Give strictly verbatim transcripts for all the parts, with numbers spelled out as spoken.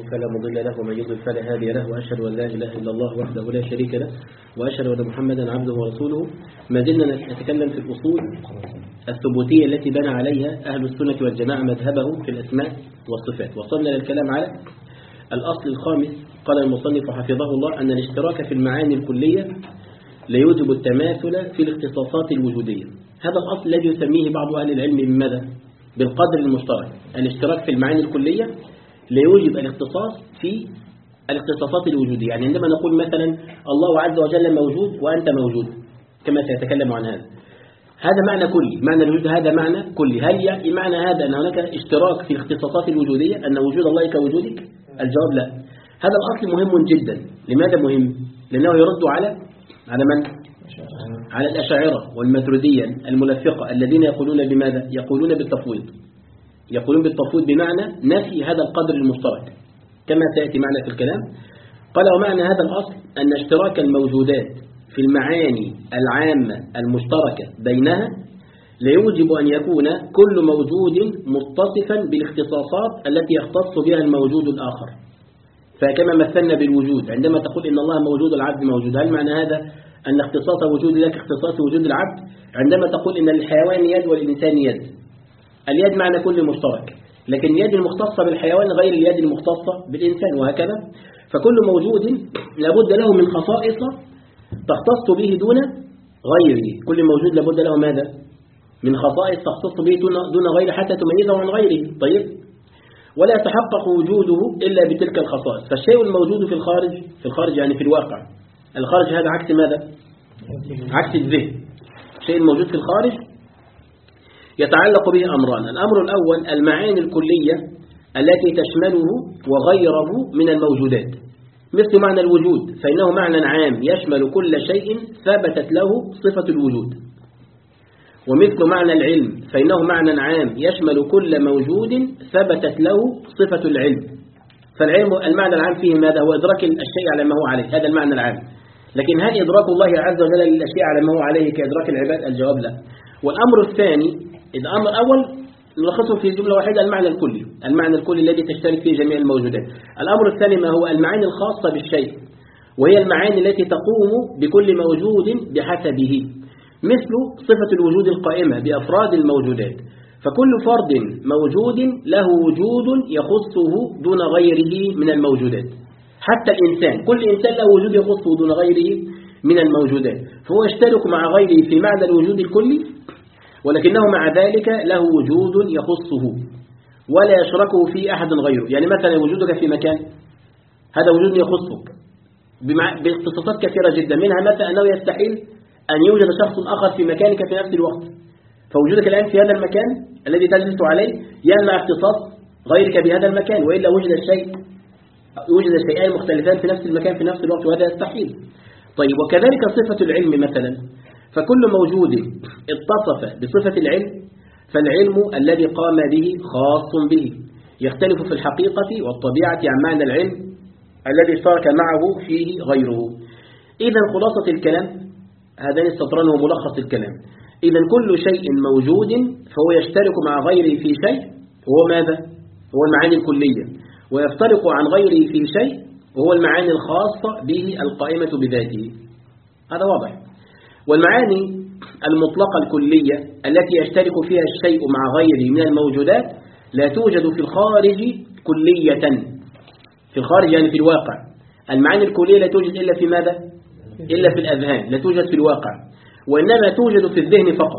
فلا مضل له ومن يضلل فلا هادي له، وأشهد أن لا إله إلا الله وحده لا شريك له، وأشهد أن محمدا عبده ورسوله. ما زلنا نتكلم في الأصول الثبوتية التي بنى عليها أهل السنة والجماعة مذهبه في الأسماء والصفات. وصلنا للكلام على الأصل الخامس. قال المصنف حفظه الله أن الاشتراك في المعاني الكلية لا يوجب التماثل في الاختصاصات الوجودية. هذا الأصل الذي يسميه بعض أهل العلم بماذا؟ بالقدر المشترك. الاشتراك في المعاني الكلية لا يوجب الاختصاص في الاختصاصات الوجودية. يعني عندما نقول مثلا الله عز وجل موجود وأنت موجود كما سيتكلم عن هذا، هذا معنى كلي. معنى الوجود هذا معنى كلي. هل يعني معنى هذا أن هناك اشتراك في الاختصاصات الوجودية، أن وجود الله كوجودك؟ الجواب لا. هذا الأصل مهم جدا. لماذا مهم؟ لأنه يرد على على من؟ على الأشاعرة والماتريدية الملفقة الذين يقولون بماذا؟ يقولون بالتفويض. يقولون بالتفويض بمعنى نفي هذا القدر المشترك كما سيأتي معنا في الكلام. قال ومعنى هذا الأصل أن اشتراك الموجودات في المعاني العامة المشتركة بينها لا يوجب أن يكون كل موجود متصفا بالاختصاصات التي يختص بها الموجود الآخر. فكما مثلنا بالوجود، عندما تقول إن الله موجود العبد موجود، هل معنى هذا أن اختصاص وجود لك اختصاص وجود العبد؟ عندما تقول إن الحيوان يد والإنسان يد، اليد معنى كل مشترك، لكن اليد المختصة بالحيوان غير اليد المختصة بالإنسان، وهكذا. فكل موجود لابد له من خصائص تختص به دون غيره. كل موجود لابد له ماذا؟ من خصائص تختص به دون غيره حتى تميزه عن غيره. طيب، ولا يتحقق وجوده إلا بتلك الخصائص. فالشيء الموجود في الخارج، في الخارج يعني في الواقع، الخارج هذا عكس ماذا؟ عكس الذهن. الشيء الموجود في الخارج يتعلق به أمران. الأمر الأول المعاني الكلية التي تشمله وغيره من الموجودات، مثل معنى الوجود فإنه معنى عام يشمل كل شيء ثبتت له صفة الوجود. ومثل معنى العلم فإنه معنى عام يشمل كل موجود ثبتت له صفة العلم. فالعلم المعنى العام فيه ماذا؟ هو إدراك الشيء على ما هو عليه، هذا المعنى العام. لكن هل إدراك الله عز وجل للأشياء على ما هو عليه كإدراك العباد؟ الجواب لا. والأمر الثاني، الأمر الأول نلخصه في جملة واحدة، المعنى الكلي، المعنى الكلي الذي تشترك فيه جميع الموجودات. الأمر الثاني ما هو؟ المعاني الخاصة بالشيء، وهي المعاني التي تقوم بكل موجود بحسبه، مثل صفة الوجود القائمة بأفراد الموجودات. فكل فرد موجود له وجود يخصه دون غيره من الموجودات. حتى الإنسان، كل إنسان له وجود يخصه دون غيره من الموجودات، فهو يشترك مع غيره في معنى الوجود الكلي، ولكنه مع ذلك له وجود يخصه ولا يشركه فيه أحد غيره. يعني مثلا وجودك في مكان، هذا وجود يخصك باختصاصات كثيرة جدا، منها مثلا أنه يستحيل أن يوجد شخص آخر في مكانك في نفس الوقت. فوجودك الآن في هذا المكان الذي تجلس عليه يمنع اختصاص غيرك بهذا المكان، وإلا وجد الشيء يوجد شيئان مختلفان في نفس المكان في نفس الوقت، وهذا يستحيل. طيب، وكذلك صفة العلم مثلا، فكل موجود اتصف بصفة العلم فالعلم الذي قام به خاص به، يختلف في الحقيقة والطبيعة عن معنى العلم الذي اشترك معه فيه غيره. إذا خلاصة الكلام، هذان السطران هو ملخص الكلام. إذا كل شيء موجود فهو يشترك مع غيره في شيء، هو ماذا؟ هو المعاني الكلية، ويفترق عن غيره في شيء وهو المعاني الخاصة به القائمة بذاته. هذا واضح. والمعاني المطلقة الكلية التي يشترك فيها الشيء مع غيره من الموجودات لا توجد في الخارج كلية. في الخارج يعني في الواقع. المعاني الكلية لا توجد إلا في ماذا؟ إلا في الأذهان، لا توجد في الواقع، وإنما توجد في الذهن فقط.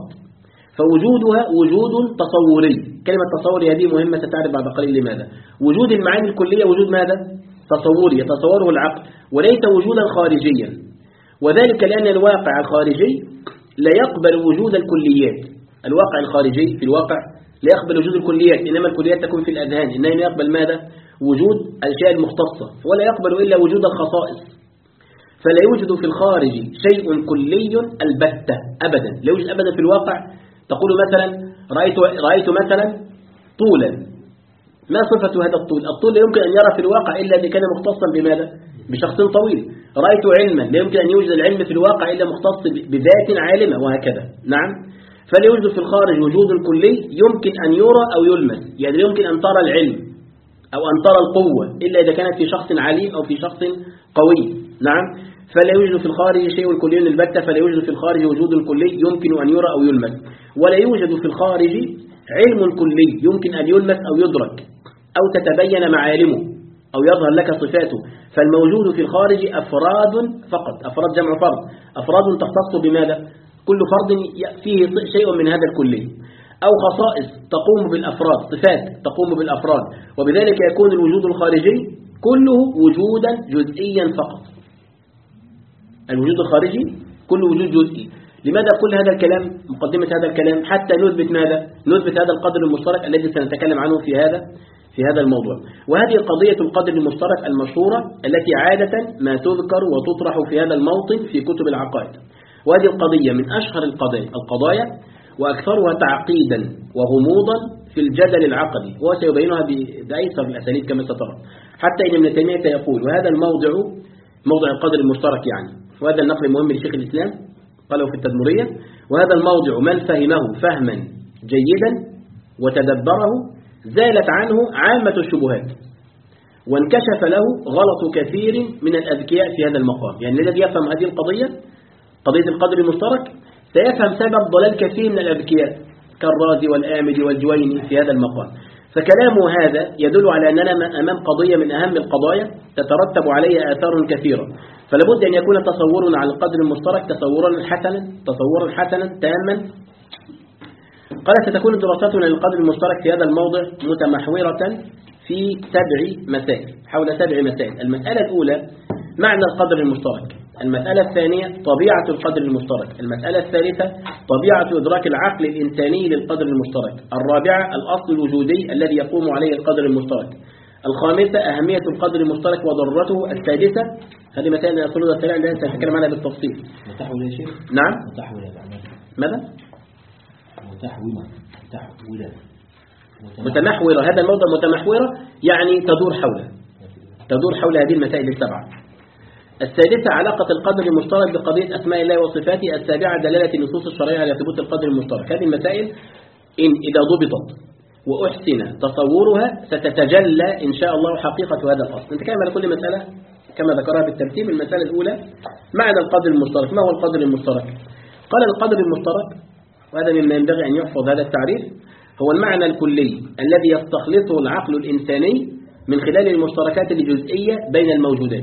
فوجودها وجود تصوري. كلمة تصوري هذه مهمة، ستعرف بعد قليل لماذا. وجود المعاني الكلية وجود ماذا؟ تصوري، يتصوره العقل، وليس وجودا خارجيا. وذلك لأن الواقع الخارجي لا يقبل وجود الكليات. الواقع الخارجي في الواقع لا يقبل وجود الكليات، إنما الكليات تكون في الأذهان، إنما يقبل ماذا؟ وجود الأشياء المختصة، ولا يقبل إلا وجود الخصائص. فلا يوجد في الخارج شيء كلي البتة أبدا، لا يوجد أبدا في الواقع. تقول مثلا رأيت, رأيت مثلا طولا، ما صفة هذا الطول؟ الطول لا يمكن أن يرى في الواقع إلا إذا كان مختصا بماذا؟ بشخص طويل. رأيت علما، لا يمكن أن يوجد العلم في الواقع إلا مختص بذات عالمة، وهكذا. نعم. فلا يوجد في الخارج وجود كلي يمكن أن يرى أو يلمس. يعني يمكن أن ترى العلم أو أن ترى القوة إلا إذا كانت في شخص عليم أو في شخص قوي. نعم. فلا يوجد في الخارج شيء كلي البتة، فلا يوجد في الخارج وجود كلي يمكن أن يرى أو يلمس، ولا يوجد في الخارج علم كلي يمكن أن يلمس أو يدرك أو تتبين معالمه أو يظهر لك صفاته. فالموجود في الخارج أفراد فقط، أفراد جمع فرد، أفراد تختص بماذا؟ كل فرد فيه شيء من هذا الكلي، أو خصائص تقوم بالأفراد، صفات تقوم بالأفراد، وبذلك يكون الوجود الخارجي كله وجودا جزئيا فقط. الوجود الخارجي كل وجود جزئي. لماذا كل هذا الكلام؟ مقدمة هذا الكلام حتى نثبت ماذا؟ نثبت هذا القدر المشترك الذي سنتكلم عنه في هذا في هذا الموضوع. وهذه قضية القدر المشترك المشهورة التي عادة ما تذكر وتطرح في هذا الموطن في كتب العقائد. وهذه القضية من أشهر القضايا القضايا وأكثرها تعقيدا وغموضا في الجدل العقدي، وسيبينها بأيسر الأساليب كما سترى. حتى إن ابن تيمية يقول، وهذا الموضع موضع القدر المشترك يعني، وهذا النقل مهم لشيخ الإسلام قاله في التدمرية، وهذا الموضع من فهمه فهما جيدا وتدبره زالت عنه عامة الشبهات، وانكشف له غلط كثير من الأذكياء في هذا المقام. يعني الذي يفهم هذه القضية، قضية القدر المشترك، سيفهم سبب ضلال كثير من الأذكياء كالرازي والآمدي والجويني في هذا المقام. فكلامه هذا يدل على أننا أمام قضية من أهم القضايا تترتب عليها آثار كثيرة، فلابد أن يكون تصورنا على القدر المشترك تصورا حسنا تصورا حسنا تاما. قال ستكون دراستنا للقدر المشترك في هذا الموضع متمحورة في سبع مسائل، حول سبع مسائل. المسألة الأولى معنى القدر المشترك، المسألة الثانية طبيعة القدر المشترك، المسألة الثالثة طبيعة إدراك العقل الإنساني للقدر المشترك، الرابعة الأصل الوجودي الذي يقوم عليه القدر المشترك، الخامسة أهمية القدر المشترك وضرورته، السادسة هذه مسائل الأصول السريع التي سنتكلم عنها بالتفصيل. متحولة يا شيخ؟ نعم. متحولة. ماذا؟ متحولة. متحولة. متمحورة. هذا الموضوع متمحورة يعني تدور حول تدور حول هذه المسائل السبعة. السادسة علاقة القدر المشترك بقضية أسماء الله وصفاته. السابعة دلالة النصوص الشرعية على ثبوت القدر المشترك. هذه المسائل إن إذا ضبطت وأحسن تصورها ستتجلى إن شاء الله حقيقة هذا الأصل. نتكلم على كل مسألة كما ذكرها بالترتيب. المسألة الأولى معنى القدر المشترك. ما هو القدر المشترك؟ قال القدر المشترك، وهذا مما ينبغي أن يحفظ هذا التعريف، هو المعنى الكلي الذي يستخلصه العقل الإنساني من خلال المشتركات الجزئية بين الموجودات.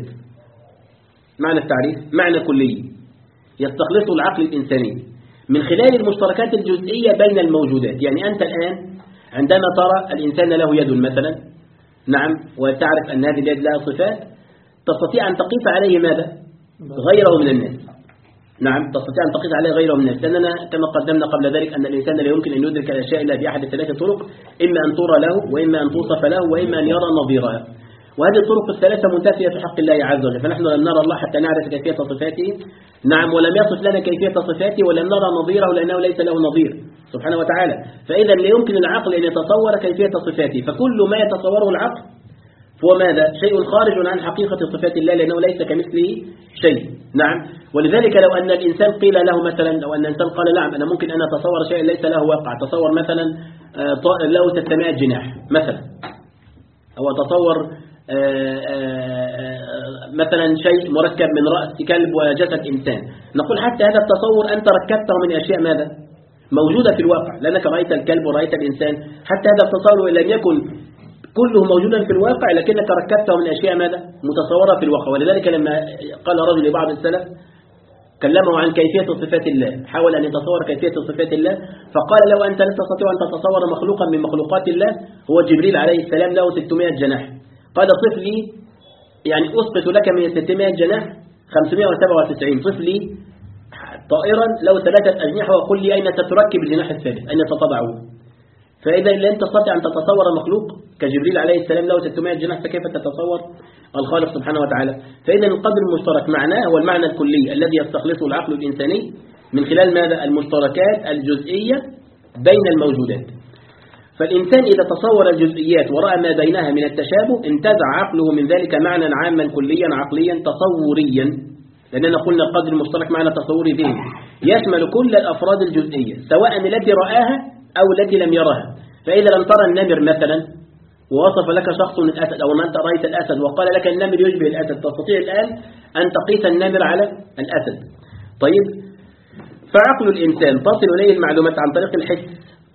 معنى التعريف معنى كلي يستخلصه العقل الإنساني من خلال المشتركات الجزئية بين الموجودات. يعني أنت الآن عندما ترى الإنسان له يد مثلا، نعم، وتعرف أن هذه اليد لها صفات، تستطيع أن تقيس عليه ماذا؟ غيره من الناس. نعم، تستطيع أن تقيس عليه غيره من الناس، لأننا كما قدمنا قبل ذلك أن الإنسان لا يمكن أن يدرك الأشياء إلا بأحد ثلاث طرق، إما أن ترى له، وإما أن توصف له، وإما أن يرى نظيرها. وهذه الطرق الثلاثة منتفية في حق الله عز وجل، فنحن لم نرى الله حتى نعرف كيفية صفاته، نعم، ولم يصف لنا كيفية صفاته، ولم نرى نظيره لأنه ليس له نظير سبحانه وتعالى. فإذا لا يمكن العقل أن يتصور كيفية صفاته، فكل ما يتصوره العقل هو ماذا؟ شيء خارج عن حقيقة صفات الله، لأنه ليس كمثله شيء. نعم، ولذلك لو أن الإنسان قيل له مثلا، لو أن الإنسان قال نعم أنا ممكن أن أتصور شيء ليس له واقع، تصور مثلا طائر له ستمائة جناح مثلا، أو أتصور آآ آآ مثلا شيء مركب من رأس كلب وجسد إنسان، نقول حتى هذا التصور أنت ركبته من أشياء ماذا؟ موجودة في الواقع، لأنك رأيت الكلب ورأيت الإنسان، حتى هذا التصور لم يكن كله موجودا في الواقع، لكنك ركبته من أشياء ماذا؟ متصورة في الواقع. ولذلك لما قال رجل لبعض السلف كلمه عن كيفية صفات الله، حاول أن يتصور كيفية صفات الله، فقال له أنت لا تستطيع أن تتصور مخلوقا من مخلوقات الله، هو جبريل عليه السلام له ستمائة جناح، قال صف لي، يعني أسقط لك من ستمائة جناح خمسمائة وسبعة وتسعين، صف لي طائرا له ثلاثة أجنحة وقل لي أين ستركب الجناح الثالث، أين ستضعه. فإذا لن تستطيع أن تتصور مخلوق كجبريل عليه السلام له ستمائة جناح، فكيف تتصور الخالق سبحانه وتعالى؟ فإذا القدر المشترك معناه هو المعنى الكلي الذي يستخلصه العقل الإنساني من خلال ماذا؟ المشتركات الجزئية بين الموجودات. فالإنسان إذا تصور الجزئيات ورأى ما بينها من التشابه انتزع عقله من ذلك معنى عاما كليا عقليا تصوريا، لأننا قلنا القدر المشترك معنى تصوري ذهني يشمل كل الأفراد الجزئية سواء التي رآها أو التي لم يرها. فإذا لم ترى النمر مثلا ووصف لك شخص الأسد أو ما أنت رأيت الأسد وقال لك النمر يشبه الأسد، تستطيع الآن أن تقيس النمر على الأسد. طيب، فعقل الإنسان تصل إليه المعلومات عن طريق الحس،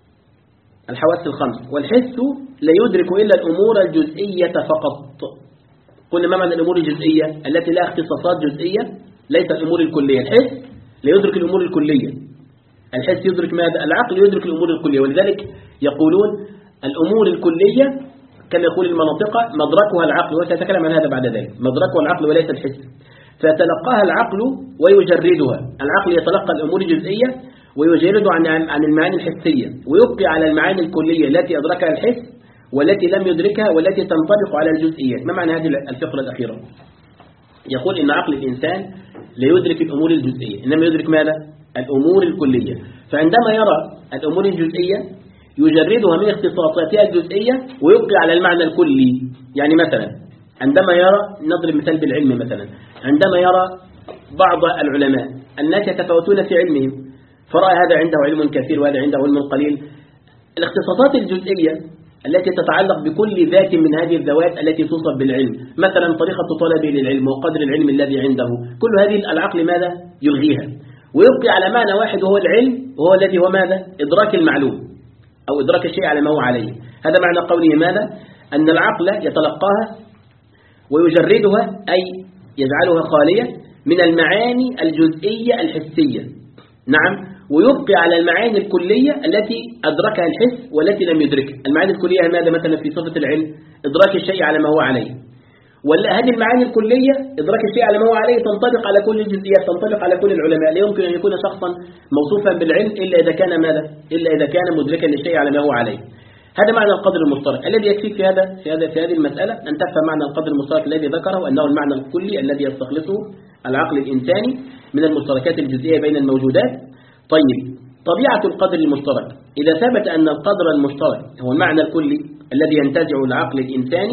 الحواس الخمس، والحس لا يدرك إلا الأمور الجزئية فقط. قلنا ما معنى الأمور الجزئية؟ التي لها اختصاصات جزئية، ليس الأمور الكلية. الحس لا يدرك الأمور الكلية، الحس يدرك ماذا؟ العقل يدرك الأمور الكلية. ولذلك يقولون الأمور الكلية كما يقول المناطقة مدركها العقل، وسأتكلم عن هذا بعد ذلك. مدركها العقل وليس الحس، فيتلقاها العقل ويجردها. العقل يتلقى الأمور الجزئية ويجرد عن عن المعاني الحسية، ويبقي على المعاني الكلية التي أدركها الحس والتي لم يدركها والتي تنطبق على الجزئيات. ما معنى هذه الفقرة الأخيرة؟ يقول إن عقل الإنسان لا يدرك الأمور الجزئية، إنما يدرك ماذا؟ الأمور الكلية. فعندما يرى الأمور الجزئية يجردها من اختصاصاتها الجزئية ويبقي على المعنى الكلي. يعني مثلا عندما يرى، نضرب مثال بالعلم مثلا، عندما يرى بعض العلماء الناس يتفاوتون في علمهم، فرأى هذا عنده علم كثير وهذا عنده علم قليل، الاختصاصات الجزئية التي تتعلق بكل ذات من هذه الذوات التي توصف بالعلم، مثلا طريقة طلبه للعلم وقدر العلم الذي عنده، كل هذه العقل ماذا؟ يلغيها ويبقي على معنى واحد وهو العلم، وهو الذي هو ماذا؟ إدراك المعلوم أو إدراك الشيء على ما هو عليه. هذا معنى قوله ماذا؟ أن العقل يتلقاها ويجردها، أي يجعلها خالية من المعاني الجزئية الحسية، نعم، ويبقي على المعاني الكلية التي أدركها الحس والتي لم يدركها. المعاني الكلية ماذا؟ مثلا في صفة العلم إدراك الشيء على ما هو عليه، ولا هذه المعاني الكلية إدراك الشيء على ما هو عليه تنطبق على كل الجزئيات، تنطبق على كل العلماء. لا يمكن أن يكون شخصا موصوفا بالعلم إلا إذا كان ماذا؟ إلا إذا كان مدركا للشيء على ما هو عليه. هذا معنى القدر المشترك الذي يكفيك في هذا في هذا في هذه المسألة أن تفهم معنى القدر المشترك الذي ذكره، أنه المعنى الكلي الذي يستخلصه العقل الإنساني من المشتركات الجزئية بين الموجودات. طيب، طبيعة القدر المشترك، إذا ثبت أن القدر المشترك هو المعنى الكلي الذي ينتزع العقل الإنساني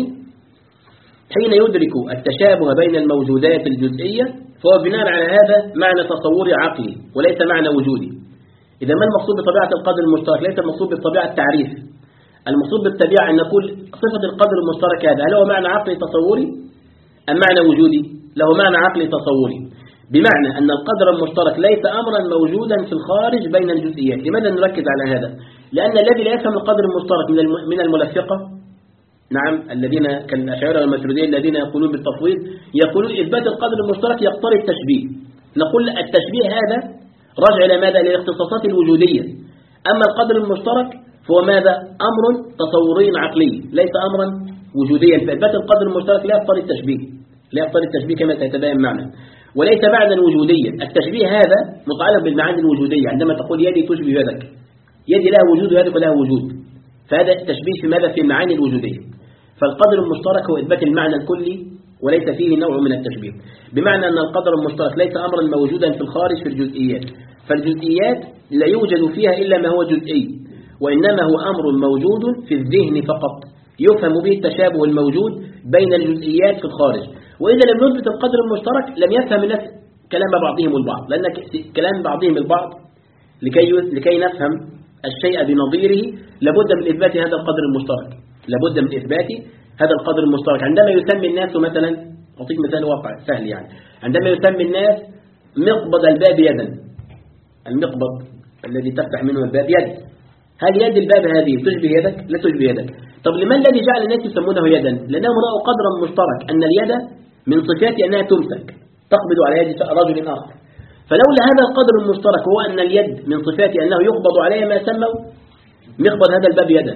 حين يدرك التشابه بين الموجودات الجزئية، فهو بناء على هذا معنى تصوري عقلي وليس معنى وجودي. إذا ما المقصود بطبيعة القدر المشترك؟ ليس المقصود بالطبيعة التعريف، المقصود بالطبيعة أن نقول صفة القدر المشترك هذا هل هو معنى عقلي تصوري أم معنى وجودي؟ له معنى عقلي تصوري، بمعنى أن القدر المشترك ليس أمرا موجودا في الخارج بين الجزئيات. لماذا نركز على هذا؟ لأن الذي لا يفهم القدر المشترك من الملفقة، نعم، الذين كالأشاعرة والماتريدية الذين يقولون بالتفويض، يقولون إثبات القدر المشترك يقتضي التشبيه. نقول التشبيه هذا راجع إلى ماذا؟ إلى الاختصاصات الوجودية. أما القدر المشترك فهو ماذا؟ أمر تصوري عقلي ليس أمرا وجوديا. فإثبات القدر المشترك لا يقتضي التشبيه، لا يقتضي التشبيه كما سيتبين معنا، وليس معنى وجوديا. التشبيه هذا متعلق بالمعاني الوجودية. عندما تقول يدي تشبه يدك، يدي لها وجود ويدك لها وجود، فهذا التشبيه في ماذا؟ في المعاني الوجودية. فالقدر المشترك هو إثبات المعنى الكلي وليس فيه نوع من التشبيه، بمعنى أن القدر المشترك ليس أمرا موجودا في الخارج في الجزئيات، فالجزئيات لا يوجد فيها إلا ما هو جزئي، وإنما هو أمر موجود في الذهن فقط يفهم به التشابه الموجود بين الجزئيات في الخارج. وإذا لم نثبت القدر المشترك لم يفهم الناس كلام بعضهم البعض، لأن كلام بعضهم البعض لكي لكي نفهم الشيء بنظيره لابد من إثبات هذا القدر المشترك، لابد من إثبات هذا القدر المشترك. عندما يسمي الناس مثلا، أعطيك مثال واقع سهل يعني، عندما يسمي الناس مقبض الباب يدا، المقبض الذي تفتح منه الباب يد، هل يد الباب هذه تشبه يدك؟ لا تشبه يدك. طب لما الذي جعل الناس يسمونه يدا؟ لأنهم رأوا قدرا مشترك أن اليد من صفات أنها تمسك تقبض على يد رجل آخر، فلولا هذا القدر المشترك هو أن اليد من صفات أنه يقبض عليها ما سموا مقبض هذا الباب يدا.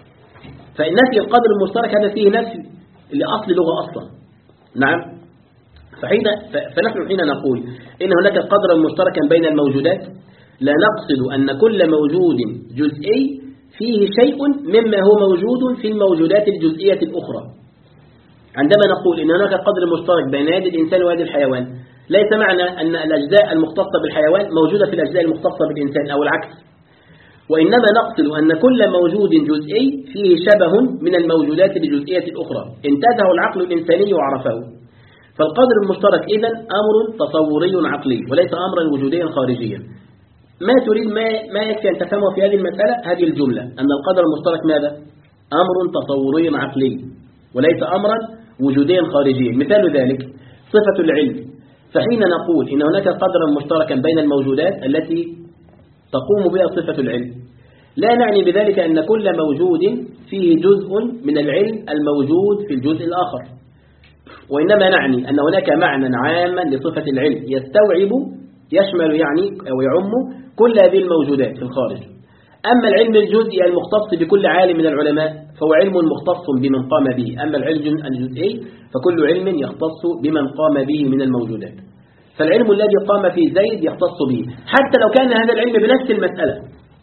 فنفي القدر المشترك هذا فيه نفي لأصل لغة أصلا، نعم. فحين فنحن حين نقول إن هناك قدرا مشتركا بين الموجودات لا نقصد أن كل موجود جزئي فيه شيء مما هو موجود في الموجودات الجزئية الأخرى. عندما نقول إن هناك قدر مشترك بين يد الإنسان ويد الحيوان، ليس معنى أن الأجزاء المختصة بالحيوان موجودة في الأجزاء المختصة بالإنسان أو العكس، وإنما نقصد أن كل موجود جزئي فيه شبه من الموجودات الجزئية الأخرى انتزعه العقل الإنساني وعرفه. فالقدر المشترك إذن أمر تصوري عقلي وليس أمرا وجوديا خارجيا. ما تريد ما, ما يكفي أن تفهمه في هذه المسألة هذه الجملة، أن القدر المشترك ماذا؟ أمر تصوري عقلي وليس أمرا وجوديا خارجيا. مثال ذلك صفة العلم، فحين نقول إن هناك قدرا مشتركا بين الموجودات التي تقوم بها صفة العلم، لا نعني بذلك أن كل موجود فيه جزء من العلم الموجود في الجزء الآخر، وإنما نعني أن هناك معنى عاما لصفة العلم يستوعب يشمل يعني أو يعم كل هذه الموجودات في الخارج. أما العلم الجزئي المختص بكل عالم من العلماء فهو علم مختص بمن قام به، أما العلم الجزئي فكل علم يختص بمن قام به من الموجودات. فالعلم الذي قام في زيد يختص به حتى لو كان هذا العلم بنفس المسألة.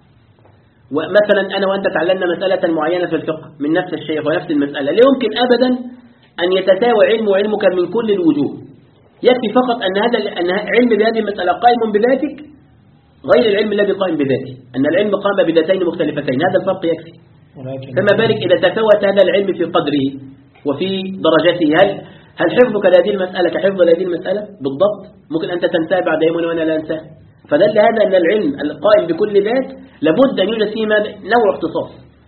ومثلا أنا وأنت تعلمنا مسألة معينة في الفقه من نفس الشيخ ونفس المسألة، لا يمكن أبدا أن يتساوى علم وعلمك من كل الوجوه. يكفي فقط أن هذا أن علم بهذه المسألة قائم بذاتك غير العلم الذي قائم بذاته، أن العلم قام بذاتين مختلفتين، هذا الفرق يكفي. فما بالك إذا تفاوت هذا العلم في قدره وفي درجته. هل هل حفظك لهذه المسألة كحفظ لهذه المسألة بالضبط؟ ممكن أنت تنساه بعد يوم وأنا لا أنساه. فدل هذا أن العلم القائم بكل ذات لابد أن يوجد فيه نوع اختصاص.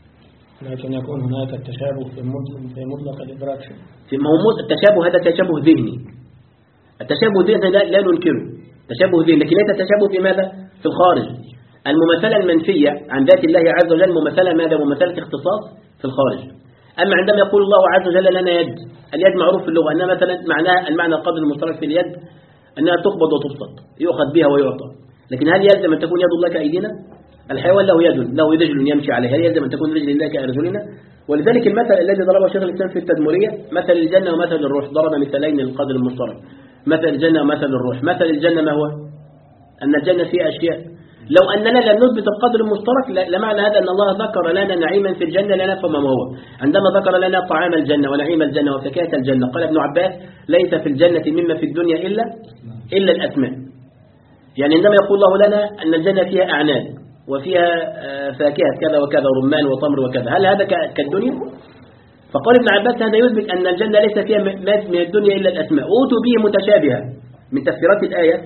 لكن يكون هناك التشابه في مطلق في مطلق الإدراك. في موضوع التشابه هذا تشابه ذهني. التشابه الذهني لا, لا ننكره، تشابه ذهني، لكن ليس تشابه في ماذا؟ في الخارج. المماثلة المنفية عن ذات الله عز وجل مماثلة ماذا؟ مماثلة اختصاص في الخارج. أما عندما يقول الله عز وجل لنا يد، اليد معروف في اللغة أنها مثلا معناها المعنى القدر المشترك في اليد أنها تقبض وتبسط، يؤخذ بها ويعطى. لكن هل يلزم أن تكون يد الله كأيدينا؟ الحيوان له يد، له رجل يمشي عليها، هل يلزم أن تكون رجل الله كأرجلنا؟ ولذلك المثل الذي ضربه شيخ الإسلام في التدمرية مثل الجنة ومثل الروح، ضرب مثلين للقدر المشترك، مثل الجنة ومثل الروح. مثل الجنة ما هو؟ أن الجنة فيها أشياء لو أننا لم نثبت القدر المشترك لمعنى هذا أن الله ذكر لنا نعيما في الجنة لا نفهم ما هو. عندما ذكر لنا طعام الجنة ونعيم الجنة وفكاهة الجنة قال ابن عباس ليس في الجنة مما في الدنيا إلا إلا الأسماء. يعني عندما يقول الله لنا أن الجنة فيها أعناب وفيها فاكهة كذا وكذا رمان وتمر وكذا، هل هذا كالدنيا؟ فقال ابن عباس هذا يثبت أن الجنة ليس فيها من الدنيا إلا الأسماء. أوتوا به متشابهة من تفسيرات الآية،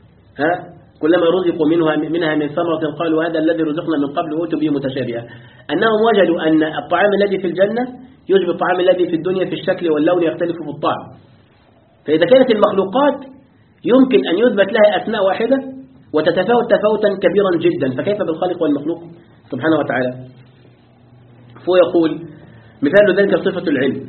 ها كلما رزقوا منها منها من ثمرة قالوا هذا الذي رزقنا من قبل أوتوا به متشابهة، أنهم وجدوا أن الطعام الذي في الجنة يشبه الطعام الذي في الدنيا في الشكل واللون يختلف في الطعم. فإذا كانت المخلوقات يمكن أن يثبت لها أسماء واحدة وتتفاوت تفاوتا كبيرا جدا، فكيف بالخالق والمخلوق سبحانه وتعالى؟ فهو يقول مثال ذلك صفة العلم.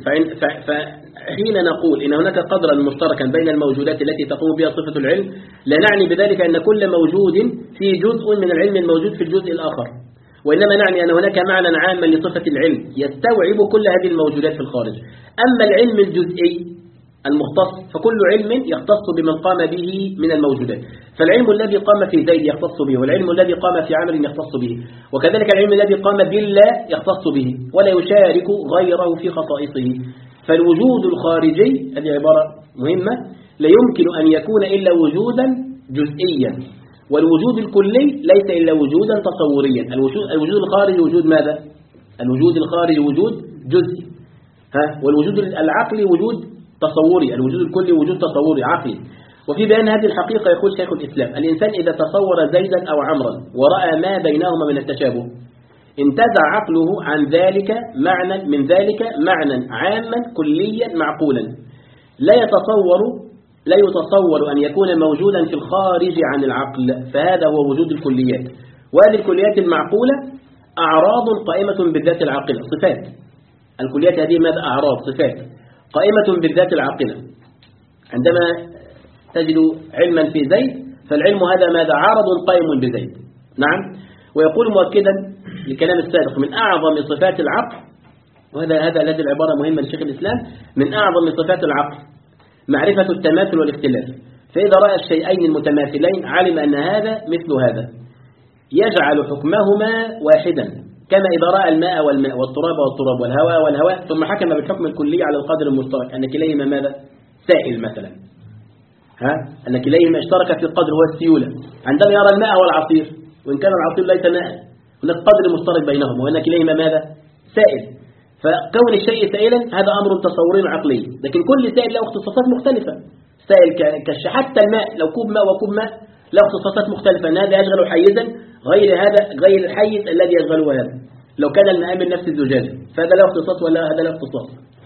فحين نقول إن هناك قدرا مشتركا بين الموجودات التي تقوم بها صفة العلم لا نعني بذلك أن كل موجود فيه جزء من العلم الموجود في الجزء الآخر، وإنما نعني أن هناك معنى عاما لصفة العلم يستوعب كل هذه الموجودات في الخارج. أما العلم الجزئي المختص فكل علم يختص بمن قام به من الموجودات، فالعلم الذي قام في زيد يختص به، والعلم الذي قام في عمل يختص به، وكذلك العلم الذي قام بالله يختص به ولا يشارك غيره في خصائصه. فالوجود الخارجي هذه عبارة مهمة لا يمكن أن يكون إلا وجودا جزئيا، والوجود الكلي ليس إلا وجودا تصوريا. الوجود الخارجي وجود ماذا؟ الوجود الخارجي وجود جزئي، ها والوجود العقلي وجود تصوري، الوجود الكلي وجود تصوري عقلي. وفي بيان هذه الحقيقة يقول شيخ الإسلام الإنسان إذا تصور زيدا أو عمرا ورأى ما بينهما من التشابه انتزع عقله عن ذلك معنى من ذلك معنى عاما كليا معقولا لا يتصور لا يتصور أن يكون موجودا في الخارج عن العقل، فهذا هو وجود الكليات. وهذه الكليات المعقولة أعراض قائمة بالذات العاقلة، صفات. الكليات هذه ماذا؟ أعراض صفات قائمة بالذات العاقلة. عندما تجد علما في زيد فالعلم هذا ماذا؟ عرض قائم بزيد. نعم. ويقول مؤكدا لكلام السابق من أعظم صفات العقل، وهذا هذا الذي العبارة مهمة لشيخ الإسلام، من أعظم صفات العقل معرفة التماثل والاختلاف. فإذا رأى الشيئين المتماثلين علم أن هذا مثل هذا، يجعل حكمهما واحدا، كما إذا رأى الماء والماء والتراب والتراب والهواء والهواء ثم حكم بالحكم الكلي على القدر المشترك أن كليهما ماذا؟ سائل مثلا، ها أن كليهما اشترك في القدر هو السيولة. عندما يرى الماء والعصير وإن كان العصير ليس ماء هناك قدر مشترك بينهم وأن كليهما ماذا؟ سائل. فكون الشيء سائلا هذا أمر تصوري عقلي، لكن كل سائل له اختصاصات مختلفة. سائل كالش حتى الماء لو كوب ماء وكوب ماء له اختصاصات مختلفة، أن هذا يشغل حيزا غير هذا غير الحيز الذي يشغله هذا. لو كان الماء من نفس الزجاجة، فهذا لا اختصاص ولا هذا لا اختصاص.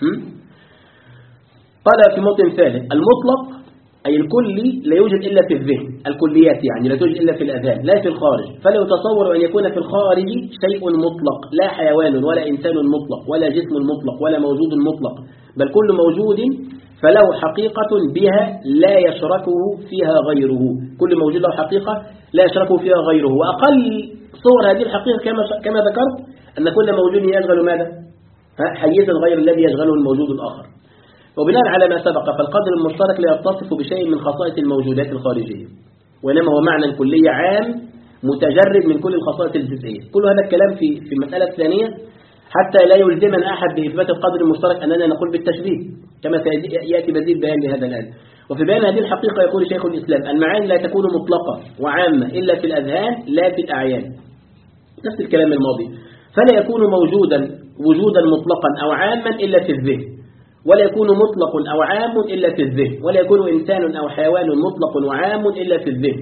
قال في موطن ثالث: المطلق أي الكلي لا يوجد إلا في الذهن، الكليات يعني لا توجد إلا في الأذهان لا في الخارج، فلا يتصور أن يكون في الخارج شيء مطلق، لا حيوان ولا إنسان مطلق ولا جسم مطلق ولا موجود مطلق، بل كل موجود فله حقيقة بها لا يشركه فيها غيره، كل موجود له حقيقة لا يشركه فيها غيره. وأقل صور هذه الحقيقة كما كما ذكرت أن كل موجود يشغل ماذا؟ حيزا غير الذي يشغله الموجود الآخر. وبناء على ما سبق فالقدر المشترك لا يتصف بشيء من خصائص الموجودات الخارجية، وإنما هو معنى كلي عام متجرد من كل الخصائص الجزئية. كل هذا الكلام في في المسألة الثانية حتى لا يلزمنا أحد بإثبات القدر المشترك أننا نقول بالتشبيه كما سيأتي مزيد بيان لهذا الآن. وفي بيان هذه الحقيقة يقول شيخ الإسلام: المعاني لا تكون مطلقة وعامة إلا في الأذهان لا في الأعيان. نفس الكلام الماضي. فلا يكون موجودا وجودا مطلقا أو عاما إلا في الذهن، ولا يكون مطلق أو عام إلا في الذهن، ولا يكون إنسان أو حيوان مطلق وعام إلا في الذهن،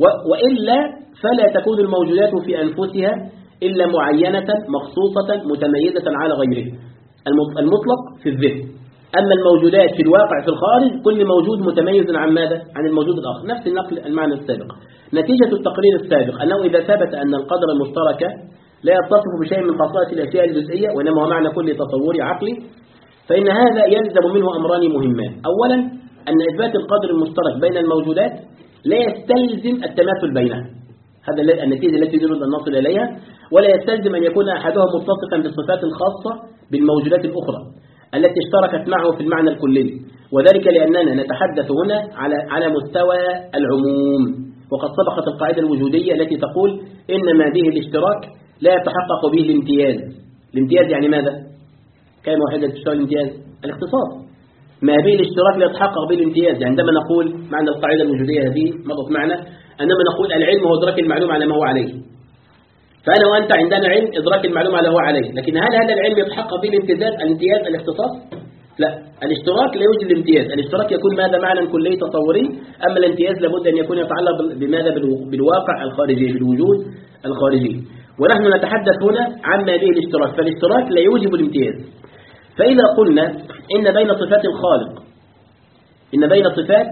وإلا فلا تكون الموجودات في أنفسها إلا معينة مخصوصة متميزة على غيرها. المطلق في الذهن، أما الموجودات في الواقع في الخارج كل موجود متميز عن ماذا؟ عن الموجود الآخر. نفس النقل المعنى السابق. نتيجة التقرير السابق أنه إذا ثبت أن القدر المشترك لا يتصف بشيء من خصائص الأشياء الجزئية وإنما هو معنى كل تصوري عقلي، فإن هذا يلزم منه أمران مهمان. أولا أن إثبات القدر المشترك بين الموجودات لا يستلزم التماثل بينها، هذا النتيجة التي نريد أن نصل إليها، ولا يستلزم أن يكون أحدها متصفا بالصفات الخاصة بالموجودات الأخرى التي اشتركت معه في المعنى الكلي، وذلك لأننا نتحدث هنا على على مستوى العموم. وقد سبقت القاعدة الوجودية التي تقول إن ما به الاشتراك لا يتحقق به الامتياز. الامتياز يعني ماذا؟ كم وحدة تشتغل الامتياز؟ الاختصاص. ما به الاشتراك لا يتحقق به الامتياز. يعني عندما نقول معنى القاعدة الوجودية هذه مضت معنا، عندما نقول العلم هو إدراك المعلوم على ما هو عليه، فأنا وأنت عندنا علم إدراك المعلوم على ما هو عليه، لكن هل هذا العلم يتحقق به الامتياز الامتياز الاختصاص؟ لا، الاشتراك لا يوجد الامتياز. الاشتراك يكون ماذا؟ معنى كلي تصوري، أما الامتياز لابد أن يكون يتعلق بماذا؟ بالواقع الخارجي، بالوجود الخارجي. ونحن نتحدث هنا عما به الاشتراك، فالاشتراك لا يوجب الامتياز. فإذا قلنا إن بين صفات الخالق إن بين صفات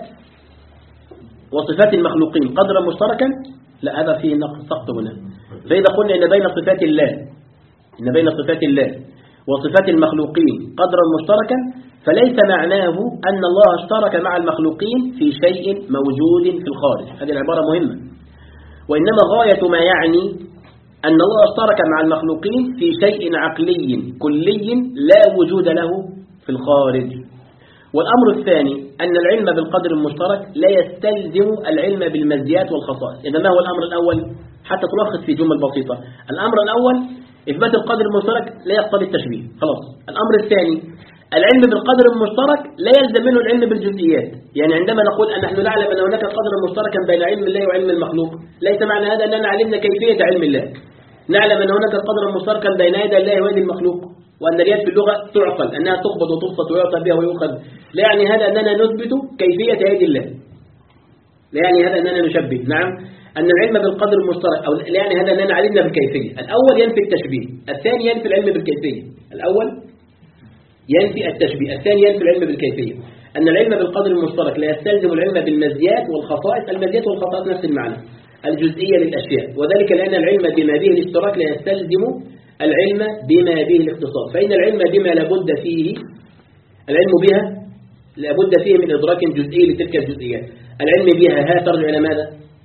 وصفات المخلوقين قدرا مشتركا، لا، هذا فيه سقط هنا. فإذا قلنا إن بين صفات الله إن بين صفات الله وصفات المخلوقين قدرا مشتركا، فليس معناه أن الله اشترك مع المخلوقين في شيء موجود في الخارج. هذه العبارة مهمة. وإنما غاية ما يعني أن الله اشترك مع المخلوقين في شيء عقلي كلي لا وجود له في الخارج. والأمر الثاني أن العلم بالقدر المشترك لا يستلزم العلم بالمزيات والخصائص. إذا ما هو الأمر الأول؟ حتى تلخص في جمل بسيطة. الأمر الأول إثبات القدر المشترك لا يقتضي التشبيه، خلاص. الأمر الثاني العلم بالقدر المشترك لا يلزم منه العلم بالجزئيات. يعني عندما نقول أن نحن نعلم أن هناك قدرا مشتركا بين علم الله وعلم المخلوق، ليس معنى هذا أننا علمنا كيفية علم الله. نعلم أن هناك قدرا مشتركا بين يد الله ويد المخلوق، وأن اليد في اللغة تعقل أنها تقبض وتبسط ويعطى بها ويؤخذ. لا يعني هذا أننا نثبت كيفية يد الله، لا يعني هذا أننا نشبه. نعم، أن العلم بالقدر المشترك أو لا يعني هذا أننا علمنا بالكيفية. الأول ينفي التشبيه، الثاني ينفي العلم بالكيفية. الأول ينفي التشبيه، الثاني ينفي العلم بالكيفية. أن العلم بالقدر المشترك لا يستلزم العلم بالمزيات والخصائص. المزيات والخصائص نفس المعنى، الجزئية للأشياء، وذلك لأن العلم بما به الاشتراك لا يستلزم العلم بما به الاختصاص. فإن العلم بما لابد فيه العلم بها لابد فيه من إدراك جزئي لتلك الجزئيات. العلم بها ها ترجع إلى ماذا؟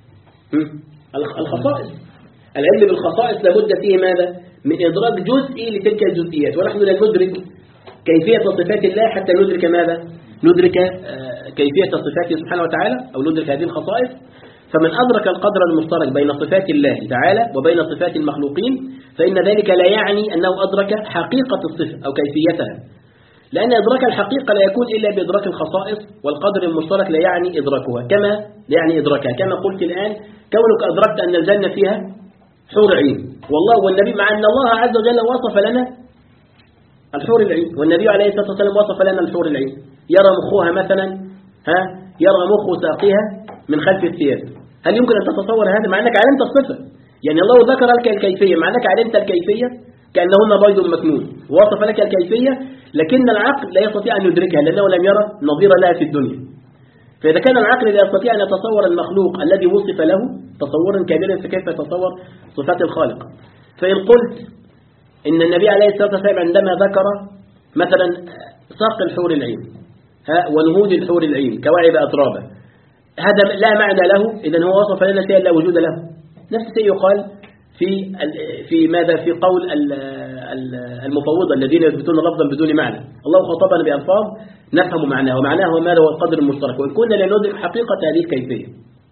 الخصائص. العلم بالخصائص لابد فيه ماذا؟ من إدراك جزئي لتلك الجزئيات، ونحن لا ندرك كيفية صفات الله حتى ندرك ماذا؟ ندرك كيفية صفاته سبحانه وتعالى، أو ندرك هذه الخصائص. فمن أدرك القدر المشترك بين صفات الله تعالى وبين صفات المخلوقين فإن ذلك لا يعني أنه أدرك حقيقة الصفة أو كيفيتها، لأن إدراك الحقيقة لا يكون إلا بإدراك الخصائص، والقدر المشترك لا يعني إدراكها كما لا يعني إدراكها. كما قلت الآن، كونك أدركت أن الجنة فيها حور عين، والله والنبي، مع أن الله عز وجل وصف لنا الحور العين، والنبي عليه الصلاة والسلام وصف لنا الحور العين، يرى مخها مثلا، ها يرى مخ ساقها من خلف الثياب. هل يمكن أن تتصور هذا مع أنك علمت الصفة؟ يعني الله ذكر لك الكيفية، مع أنك علمت الكيفية كأنهن بيض مكنون، وصف لك الكيفية لكن العقل لا يستطيع أن يدركها لأنه لم يرى نظير لها في الدنيا. فإذا كان العقل لا يستطيع أن يتصور المخلوق الذي وصف له تصورا كاملا فكيف يتصور صفات الخالق؟ فإن قلت إن النبي عليه الصلاة والسلام عندما ذكر مثلا ساق الحور العين ونهوض الحور العين كواعب أترابه، هذا لا معنى له، إذن هو وصف لنا شيئا لا وجود له. نفس الشيء يقال في في ماذا في قول المفوضة الذين يثبتون لفظا بدون معنى. الله خاطبنا بألفاظ نفهم معناه، ومعناه هو ماذا؟ هو القدر المشترك، وإن كنا لا ندرك حقيقة هذه الكيفية.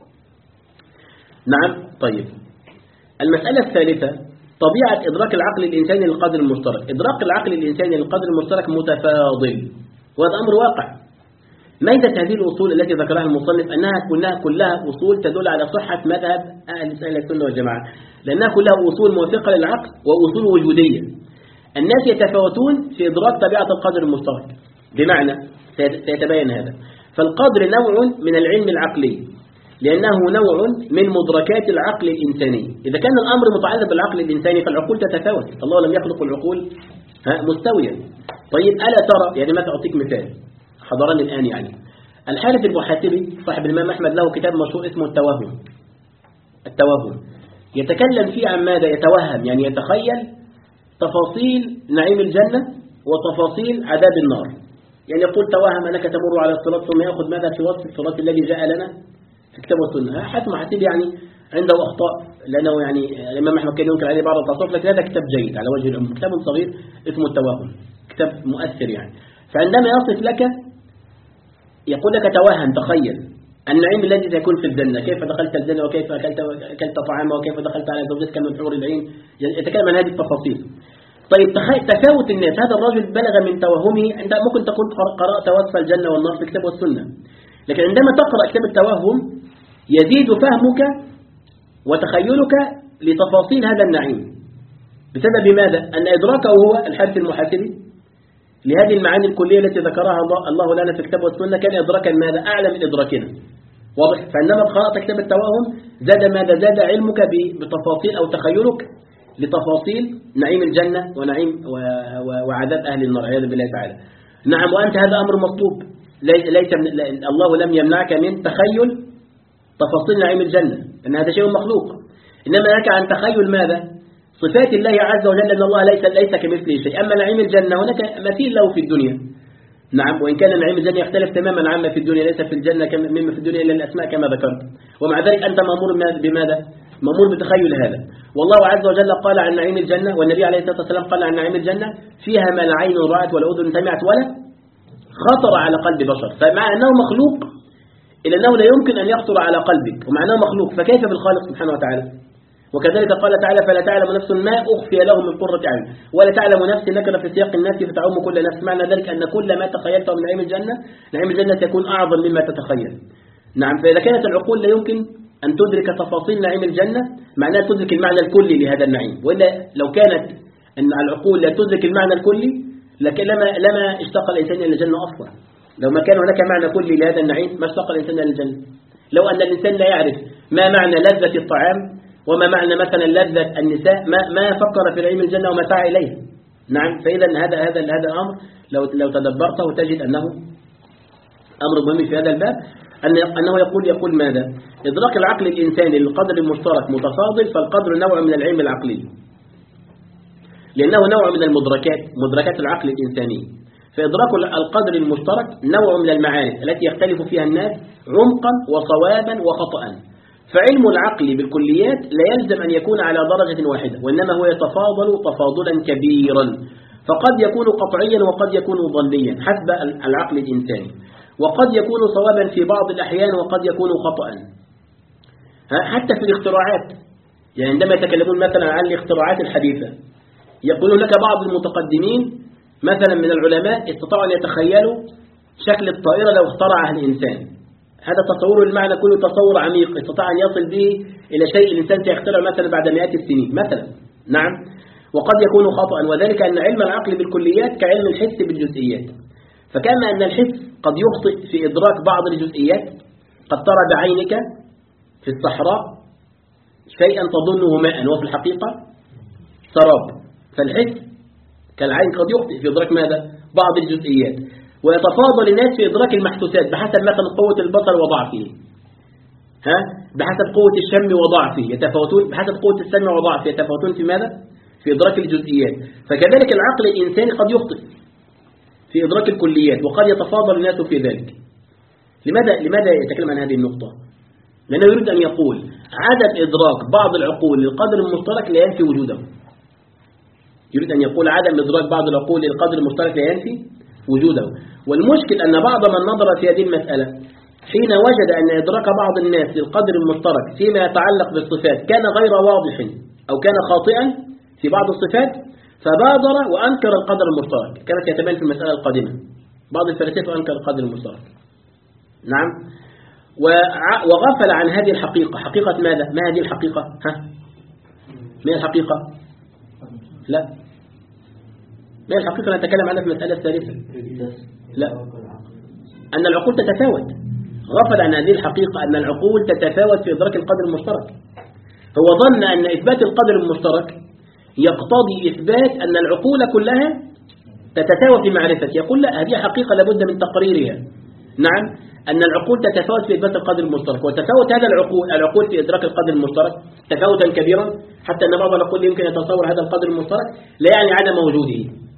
نعم. طيب، المسألة الثالثة طبيعة إدراك العقل الإنساني للقدر المشترك. إدراك العقل الإنساني للقدر المشترك متفاضل، وهذا أمر واقع. ميزة هذه الأصول التي ذكرها المصنف أنها كلها كلها أصول تدل على صحة مذهب أهل السنة والجماعة، لأنها كلها أصول موافقة للعقل وأصول وجودية. الناس يتفاوتون في إدراك طبيعة القدر المشترك، بمعنى سيتبين هذا. فالقدر نوع من العلم العقلي لأنه نوع من مدركات العقل الإنساني. إذا كان الأمر متعلق بالعقل الإنساني فالعقول تتفاوت، الله لم يخلق العقول مستوية. طيب، ألا ترى يعني ما تعطيك مثال حضرني الآن، يعني الحارث المحاسبي صاحب الإمام أحمد له كتاب مشهور اسمه التوهم. التوهم يتكلم فيه عن ماذا؟ يتوهم يعني يتخيل تفاصيل نعيم الجنة وتفاصيل عذاب النار. يعني يقول توهم أنك تمر على الصراط ثم يأخذ ماذا في وصف الصراط الذي جاء لنا في كتاب السنة. حتى محاسبي يعني عنده أخطاء، لأنه يعني الإمام أحمد كان ينكر عليه بعض التصوف، لكن هذا كتاب جيد على وجه الأمر، كتاب صغير اسمه التوهم، كتاب مؤثر يعني. فعندما يصف لك يقول لك توهم، تخيل النعيم الذي سيكون في الجنة، كيف دخلت الجنة وكيف أكلت أكلت طعاما وكيف دخلت على زوجتك من حور العين، يتكلم عن هذه التفاصيل. طيب، تفاوت الناس. هذا الرجل بلغ من توهمه، أنت ممكن تكون قرأت وصف الجنة والنار في كتاب والسنة، لكن عندما تقرأ كتاب التوهم يزيد فهمك وتخيلك لتفاصيل هذا النعيم بسبب ماذا؟ أن إدراكه هو الحارث المحاسبي لهذه المعاني الكلية التي ذكرها الله لنا في كتاب والسنة كان إدراكا ماذا؟ أعلى من إدراكنا. واضح؟ فعندما قرأت كتاب التوهم زاد ماذا؟ زاد علمك بتفاصيل أو تخيلك لتفاصيل نعيم الجنة ونعيم وعذاب أهل النار عياذا بالله تعالى. نعم، وأنت هذا أمر مطلوب، ليس الله لم يمنعك من تخيل تفاصيل نعيم الجنة، أن هذا شيء مخلوق، إنما لك عن تخيل ماذا؟ صفات الله عز وجل، أن الله ليس ليس كمثله شيء. أما نعيم الجنة هناك مثيل له في الدنيا. نعم، وإن كان نعيم الجنة يختلف تماما عما في الدنيا، ليس في الجنة مما في الدنيا إلا الأسماء كما ذكرت، ومع ذلك أنت مأمور بماذا؟ مأمور بتخيل هذا. والله عز وجل قال عن نعيم الجنة، والنبي عليه الصلاة والسلام قال عن نعيم الجنة فيها ما لا عين رأت ولا أذن سمعت ولا خطر على قلب بشر. فمع أنه مخلوق إلا أنه لا يمكن أن يخطر على قلبك، ومع أنه مخلوق فكيف بالخالق سبحانه وتعالى؟ وكذلك قال تعالى فلا تعلم نفس ما أخفي له من قرة أعين ولا تعلم نفس نكر في سياق الناس فتعم كل نفس. معنى ذلك أن كل ما تخيلته من نعيم الجنة نعيم الجنة يكون أعظم مما تتخيل. نعم، فإذا كانت العقول لا يمكن أن تدرك تفاصيل نعيم الجنة معناها تدرك المعنى الكلي لهذا النعيم، وإلا لو كانت أن العقول لا تدرك المعنى الكلي لكن لما لما اشتاق الإنسان إلى الجنة أصلا. لو ما كان هناك معنى كلي لهذا النعيم ما اشتاق الإنسان إلى الجنة. لو أن الإنسان لا يعرف ما معنى لذة الطعام وما معنى مثلا لذة النساء ما ما فكر في نعيم الجنة وما سعى إليها. نعم، فإذا هذا هذا هذا الأمر لو لو تدبرته تجد أنه أمر مهم في هذا الباب، أن أنه يقول يقول ماذا؟ إدراك العقل الإنساني للقدر المشترك متفاضل، فالقدر نوع من العلم العقلي لأنه نوع من المدركات مدركات العقل الإنساني. فإدراك القدر المشترك نوع من المعارف التي يختلف فيها الناس عمقا وصوابا وخطأ. فعلم العقل بالكليات لا يلزم أن يكون على درجة واحدة، وإنما هو يتفاضل تفاضلا كبيرا، فقد يكون قطعيا وقد يكون ظنيا حسب العقل الإنساني، وقد يكون صوابا في بعض الأحيان وقد يكون خطأ. حتى في الاختراعات، يعني عندما يتكلمون مثلا عن الاختراعات الحديثة يقولون لك بعض المتقدمين مثلا من العلماء استطاعوا أن يتخيلوا شكل الطائرة لو اخترعها الإنسان. هذا تصور المعنى كله تصور عميق استطاع أن يصل به إلى شيء الإنسان سيخترع مثلا بعد مئات السنين مثلا. نعم، وقد يكون خطأ، وذلك أن علم العقل بالكليات كعلم الحس بالجزئيات. فكما أن الحس قد يخطئ في إدراك بعض الجزئيات، قد ترى بعينك في الصحراء شيئا تظنه ماء وفي الحقيقة سراب، فالحس كالعين قد يخطئ في إدراك ماذا؟ بعض الجزئيات. ويتفاضل الناس في إدراك المحسوسات بحسب مثلا قوة البصر وضعفه، ها؟ بحسب قوة الشم وضعفه يتفاوتون، بحسب قوة السمع وضعفه يتفاوتون في ماذا؟ في إدراك الجزئيات. فكذلك العقل الإنساني قد يخطئ في إدراك الكليات، وقد يتفاضل الناس في ذلك. لماذا لماذا يتكلم عن هذه النقطة؟ لأنه يريد أن يقول عدم إدراك بعض العقول للقدر المشترك لا ينفي وجوده. يريد أن يقول عدم إدراك بعض العقول للقدر المشترك لا ينفي وجوده. والمشكل أن بعض من نظر في هذه المسألة حين وجد أن إدراك بعض الناس للقدر المشترك فيما يتعلق بالصفات كان غير واضح أو كان خاطئا في بعض الصفات، فبادر وأنكر القدر المشترك، كانت يتبين في المسألة القادمة. بعض الفلاسفة أنكر القدر المشترك، نعم، وغفل عن هذه الحقيقة. حقيقة ماذا؟ ما هذه الحقيقة؟ ها؟ ما هي الحقيقة؟ لا، ما هي الحقيقة نتكلم عنها في المسألة الثالثة؟ لا، أن العقول تتفاوت. غفل عن هذه الحقيقة أن العقول تتفاوت في إدراك القدر المشترك. هو ظن أن إثبات القدر المشترك يقتضي إثبات أن العقول كلها تتفاوت في معرفته. يقول لا، هذه حقيقة لابد من تقريرها. نعم، أن العقول تتفاوت في إثبات القدر المشترك، وتفاوت هذا العقول العقول في إدراك القدر المشترك تفاوتا كبيرا، حتى أن بعض العقول يمكن يتصور هذا القدر المشترك لا يعني عدم وجوده.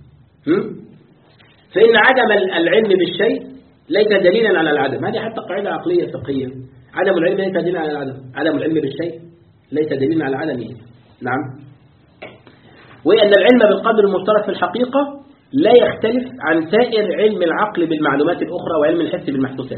فإن عدم العلم بالشيء ليس دليلا على العدم. هذه حتى قاعدة عقلية فقهية. عدم العلم ليس دليلا على العدم. عدم العلم بالشيء ليس دليلا على عدمه. نعم. وأن العلم بالقدر المشترك في الحقيقة لا يختلف عن سائر علم العقل بالمعلومات الأخرى وعلم الحس بالمحسوسات.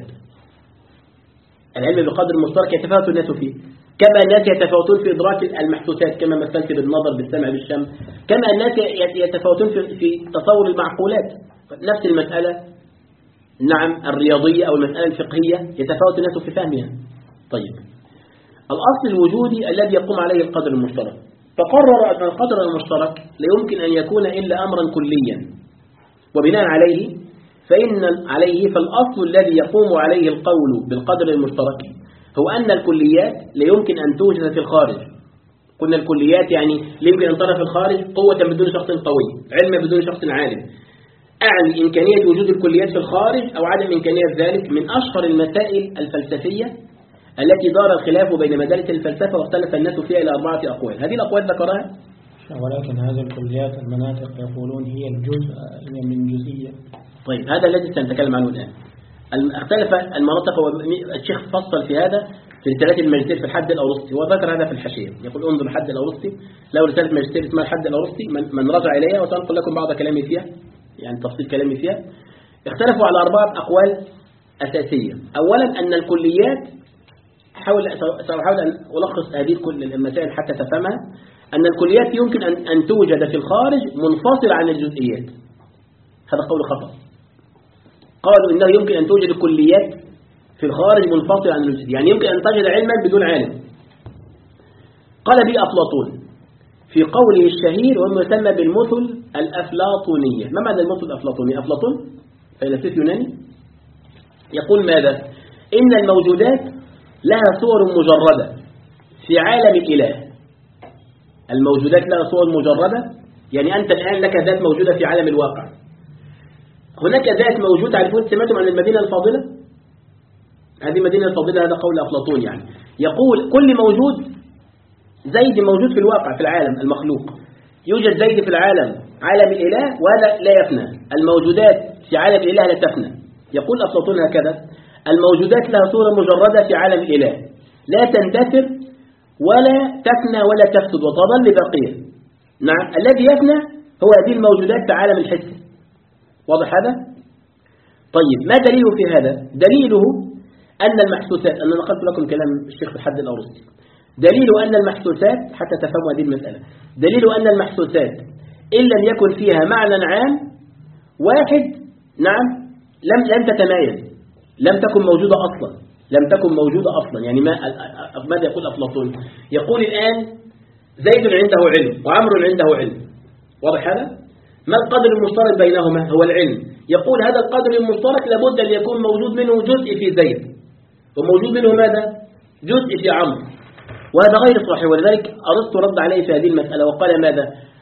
العلم بالقدر المشترك يتفاوت الناس فيه، كما الناس يتفاوتون في إدراك المحسوسات، كما مثلت بالنظر بالسمع بالشم، كما الناس يتفاوتون في تصور المعقولات. نفس المسألة، نعم، الرياضية أو المسألة الفقهية يتفاوت الناس في فهمها. طيب، الأصل الوجودي الذي يقوم عليه القدر المشترك، فقرر أن القدر المشترك لا يمكن أن يكون إلا أمرا كليا، وبناء عليه فإن عليه فالأصل الذي يقوم عليه القول بالقدر المشترك هو أن الكليات لا يمكن أن توجد في الخارج. قلنا الكليات يعني لا يمكن أن ترى في الخارج قوة بدون شخص قوي، علم بدون شخص عالم. أعني إمكانية وجود الكليات في الخارج أو عدم إمكانية ذلك من أشهر المسائل الفلسفية التي دار الخلاف بين مدارس الفلسفة واختلف الناس فيها إلى أربعة أقوال. هذه الأقوال ذكرها، ولكن هذه الكليات المناطق يقولون هي الجزء من جزئية. طيب، هذا الذي سنتكلم عنه الآن. اختلف المناطق، والشيخ فصل في هذا في رسالة الماجستير في الحد الأوسطي، وذكر هذا في الحاشية. يقول انظر الحد الأوسطي، له رسالة ماجستير اسمها الحد الأوسطي، من, من رجع إليها وسأنقل لكم بعض كلامي فيها، يعني تفصيل كلامي فيها. اختلفوا على أربعة أقوال أساسية. أولا أن الكليات، حاول سأحاول أن ألخص هذه كل المسائل حتى تفهمها. أن الكليات يمكن أن, أن توجد في الخارج منفصلة عن الجزئيات. هذا قول خطأ. قالوا إنه يمكن أن توجد الكليات في الخارج منفصلة عن الجزئيات، يعني يمكن أن تجد علما بدون عالم. قال به أفلاطون في قوله الشهير وما يسمى بالمثل الأفلاطونية. ما معنى المثل الأفلاطوني؟ أفلاطون فيلسوف يوناني يقول ماذا؟ إن الموجودات لها صور مجردة في عالم الإله. الموجودات لها صور مجردة، يعني أنت الآن لك ذات موجودة في عالم الواقع. هناك ذات موجودة، تعرفون سمعتم عن المدينة الفاضلة؟ هذه المدينة الفاضلة، هذا قول أفلاطون. يعني يقول كل موجود، زيد موجود في الواقع في العالم المخلوق، يوجد زيد في العالم عالم الإله وهذا لا يفنى. الموجودات في عالم الإله لا تفنى. يقول أفلاطون هكذا: الموجودات لها صورة مجردة في عالم الإله لا تنتثر ولا تفنى ولا تفسد وتظل باقية. نعم، الذي يفنى هو هذه الموجودات في عالم الحس. واضح هذا؟ طيب، ما دليله في هذا؟ دليله أن المحسوسات، أنا نقلت لكم كلام الشيخ في الحد الأوسطي، دليل أن المحسوسات، حتى تفهموا هذه المسألة، دليل أن المحسوسات إن لم يكن فيها معنى عام واحد، نعم، لم لم تتمايز، لم تكن موجودة أصلا، لم تكن موجودة أصلا. يعني ما ماذا يقول أفلاطون؟ يقول الآن زيد عنده علم وعمر عنده علم. واضح هذا؟ ما القدر المشترك بينهما؟ هو العلم. يقول هذا القدر المشترك لابد أن يكون موجود منه جزء في زيد وموجود منه ماذا؟ جزء في عمرو، وهذا غير صحيح. ولذلك أرسطو رد عليه في هذه المسألة وقال ماذا؟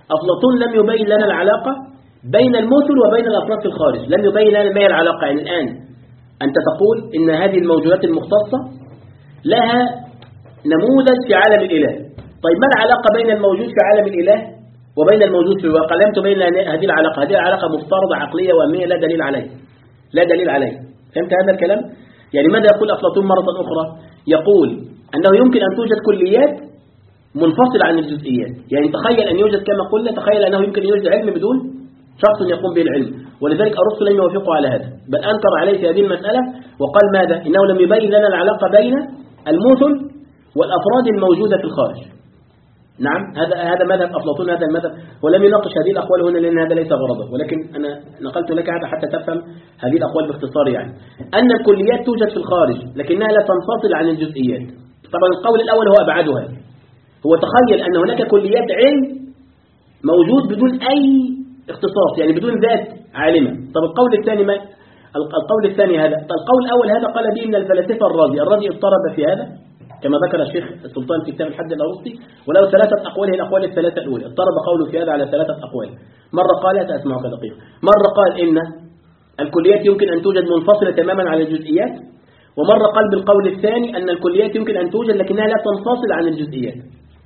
أفلاطون لم يبين لنا العلاقة بين المثل وبين الأفراد في الخارج، لم يبين لنا ما هي العلاقة. يعني الآن أنت تقول إن هذه الموجودات المختصة لها نموذج في عالم الإله. طيب ما العلاقة بين الموجود في عالم الإله وبين الموجود في الواقع؟ لم تبين لنا هذه العلاقة. هذه العلاقة مفترضة عقلية وهمية لا دليل عليه، لا دليل عليه. فهمت هذا الكلام؟ يعني ماذا يقول أفلاطون مرة أخرى؟ يقول أنه يمكن أن توجد كليات منفصلة عن الجزئيات. يعني تخيل أن يوجد كما قلنا، تخيل أنه يمكن أن يوجد علم بدون شخص يقوم به العلم، ولذلك أرسطو لم يوافقه على هذا، بل أنكر عليه في هذه المسألة وقال ماذا؟ إنه لم يبين لنا العلاقة بين المثل والأفراد الموجودة في الخارج. نعم، هذا هذا مذهب أفلاطون، هذا المذهب، ولم يناقش هذه الأقوال هنا لأن هذا ليس غرضه، ولكن أنا نقلت لك هذا حتى تفهم هذه الأقوال باختصار. يعني أن الكليات توجد في الخارج لكنها لا تنفصل عن الجزئيات. طبعا القول الأول هو أبعدها، هو تخيل أن هناك كليات علم موجود بدون أي اختصاص، يعني بدون ذات عالمة. طب القول الثاني ما القول الثاني هذا؟ طب القول الأول هذا قال به من الفلاسفة الرازي، الرازي اضطرب في هذا كما ذكر الشيخ السلطان في كتاب الحد الأرسطي، وله ثلاثة أقوال، هي الأقوال الثلاثة الأولى. اضطرب قوله في هذا على ثلاثة أقوال. مرة قال أسمعك دقيقة، مرة قال إن الكليات يمكن أن توجد منفصلة تماما عن الجزئيات، ومرة قال بالقول الثاني أن الكليات يمكن أن توجد لكنها لا تنفصل عن الجزئيات.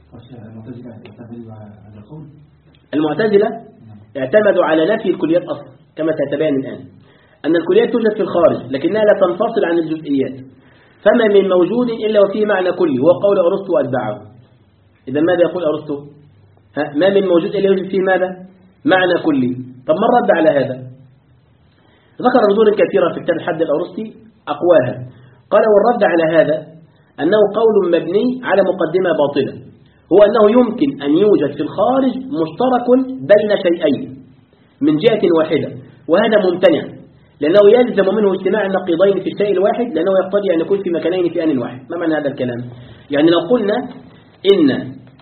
المعتزلة اعتمدوا على نفي الكليات أصلا كما سيتبين الآن، أن الكليات توجد في الخارج لكنها لا تنفصل عن الجزئيات، فما من موجود إلا وفيه معنى كلي، وهو قول أرسطو وأتباعه. إذا ماذا يقول أرسطو؟ ما من موجود إلا وفيه فيه ماذا؟ معنى كلي. طب ما الرد على هذا؟ ذكر ردود كثيرة في كتاب الحد الأرسطي أقواها. قال والرد على هذا أنه قول مبني على مقدمة باطلة، هو أنه يمكن أن يوجد في الخارج مشترك بين شيئين من جهة واحدة، وهذا ممتنع لأنه يلزم منه اجتماع النقيضين في الشيء الواحد، لأنه يقتضي أن يكون في مكانين في آن واحد. ما معنى هذا الكلام؟ يعني لو قلنا إن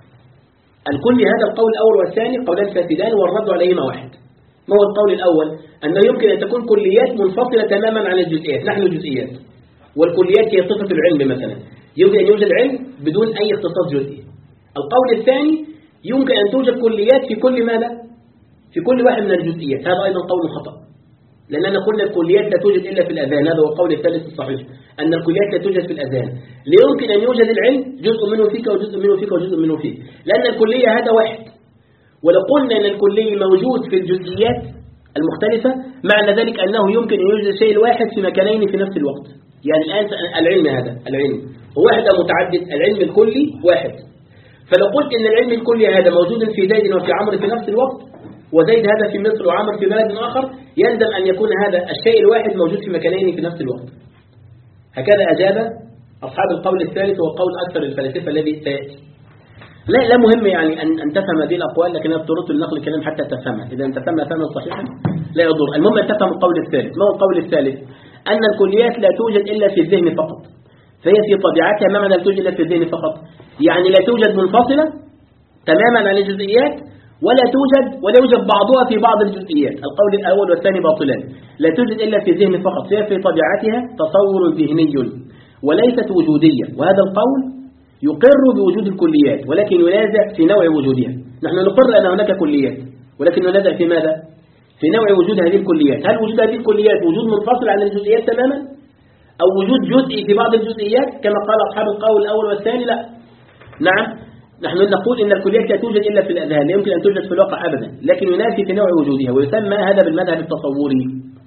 الكل، هذا القول الأول والثاني قولان فاسدان والرد عليهما واحد. ما هو القول الأول؟ أنه يمكن أن تكون كليات منفصلة تماما عن الجزئيات، نحن جزئيات، والكليات هي صفة العلم مثلا، يمكن أن يوجد علم بدون أي اختصاص جزئي. القول الثاني يمكن أن توجد كليات في كل ماذا؟ في كل واحد من الجزئيات. هذا أيضا قول خطأ، لأننا قلنا الكليات لا توجد إلا في الأذهان، هذا هو القول الثالث الصحيح، أن الكليات لا توجد في الأذهان. لا يمكن أن يوجد العلم جزء منه فيك وجزء منه فيك وجزء منه فيك، لأن الكلية هذا واحد. ولو قلنا أن الكلية موجود في الجزئيات المختلفة، معنى ذلك أنه يمكن أن يوجد الشيء الواحد في مكانين في نفس الوقت. يعني الآن العلم هذا العلم هو واحد أو متعدد؟ العلم الكلي واحد. فلو قلت أن العلم الكلي هذا موجود في زيد وفي عمرو في نفس الوقت، وزيد هذا في مصر وعمر في بلد آخر، يلزم أن يكون هذا الشيء الواحد موجود في مكانين في نفس الوقت. هكذا أجاب أصحاب القول الثالث، وقول أكثر الفلاسفة الذي سيأتي. لا لا مهم يعني أن أن تفهم هذه الأقوال، لكن اضطررت لنقل الكلام حتى تفهمها. إذا أنت تفهم فهما صحيحا لا يضر، المهم أن تفهم القول الثالث. ما هو القول الثالث؟ أن الكليات لا توجد إلا في الذهن فقط، فهي في طبيعتها ما معنى لا توجد إلا في الذهن فقط؟ يعني لا توجد منفصلة تماما عن الجزئيات، ولا توجد ولا يوجد بعضها في بعض الجزئيات. القول الأول والثاني باطلان. لا توجد إلا في الذهن فقط، فهي في طبيعتها تصور ذهني وليست وجودية، وهذا القول يقر بوجود الكليات ولكن ينازع في نوع وجودها. نحن نقر أن هناك كليات، ولكن ننازع في ماذا؟ في نوع وجود هذه الكليات. هل وجود هذه الكليات وجود منفصل عن الجزئيات تماما، أو وجود جزئي في بعض الجزئيات كما قال أصحاب القول الأول والثاني؟ لا. نعم، نحن نقول إن الكليات لا توجد إلا في الأذهان، لا يمكن أن توجد في الواقع أبدا، لكن ينافي في نوع وجودها، ويسمى هذا بالمذهب التصوري،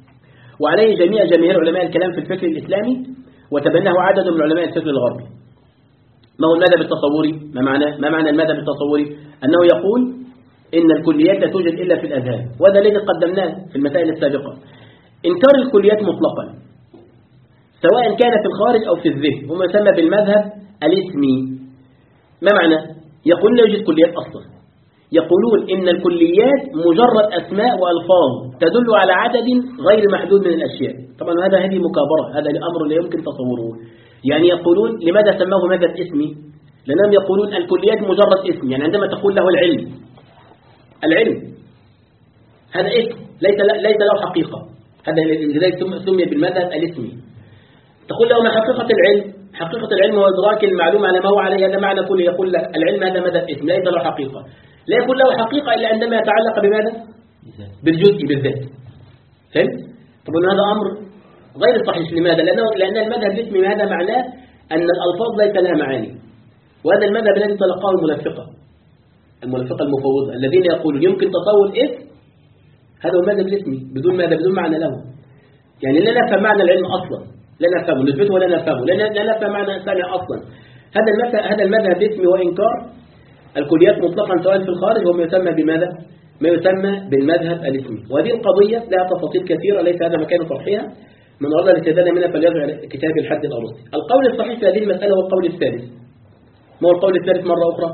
وعليه جميع جماهير علماء الكلام في الفكر الإسلامي، وتبناه عدد من علماء الفكر الغربي. ما هو المذهب التصوري؟ ما معنى ما معنى المذهب التصوري؟ أنه يقول إن الكليات لا توجد إلا في الأذهان، وهذا الذي قدمناه في المسائل السابقة. إنكار الكليات مطلقا سواء كان في الخارج أو في الذهن، وما يسمى بالمذهب الاسمي. ما معنى؟ يقول لا يوجد كليات أصلا، يقولون إن الكليات مجرد أسماء وألفاظ تدل على عدد غير محدود من الأشياء. طبعا هذا هذه مكابرة، هذا أمر لا يمكن تصوره. يعني يقولون لماذا سماه مذهب اسمي؟ لأنهم يقولون الكليات مجرد اسم، يعني عندما تقول له العلم العلم هذا اسم ليس ليس له حقيقة، هذا لذلك سمي بالمذهب الاسمي. تقول له ما حقيقة العلم؟ حقيقة العلم هو إدراك المعلوم على ما هو عليه، هذا معنى كله. يقول لك العلم هذا مذهب اسم ليس له حقيقة. لا يكون له حقيقة إلا عندما يتعلق بماذا؟ بالجزء بالذات. فهمت؟ طبعا هذا أمر غير صحيح. لماذا؟ لأنه لأن المذهب الاسمي هذا معناه أن الألفاظ ليس لها معاني، وهذا المذهب الذي تلقاه المنافقة المنافقة المفوضة الذين يقولون يمكن تصور اسم، هذا هو المذهب الاسمي بدون ماذا؟ بدون معنى له. يعني لا نفهم معنى العلم أصلا، لا نفهمه نثبته ولا نفهمه، لا نفهم معنى الثاني أصلا. هذا المذهب هذا المذهب الاسمي وإنكار الكليات مطلقا سواء في الخارج وما يسمى بماذا؟ ما يسمى بالمذهب الاسمي. وهذه القضية لها تفاصيل كثيرة ليس هذا مكان طرحها، من أراد الاستزادة منها فليرجع إلى كتاب الحد الأرسطي. القول الصحيح في هذه المسألة هو القول الثالث. ما هو القول الثالث مرة أخرى؟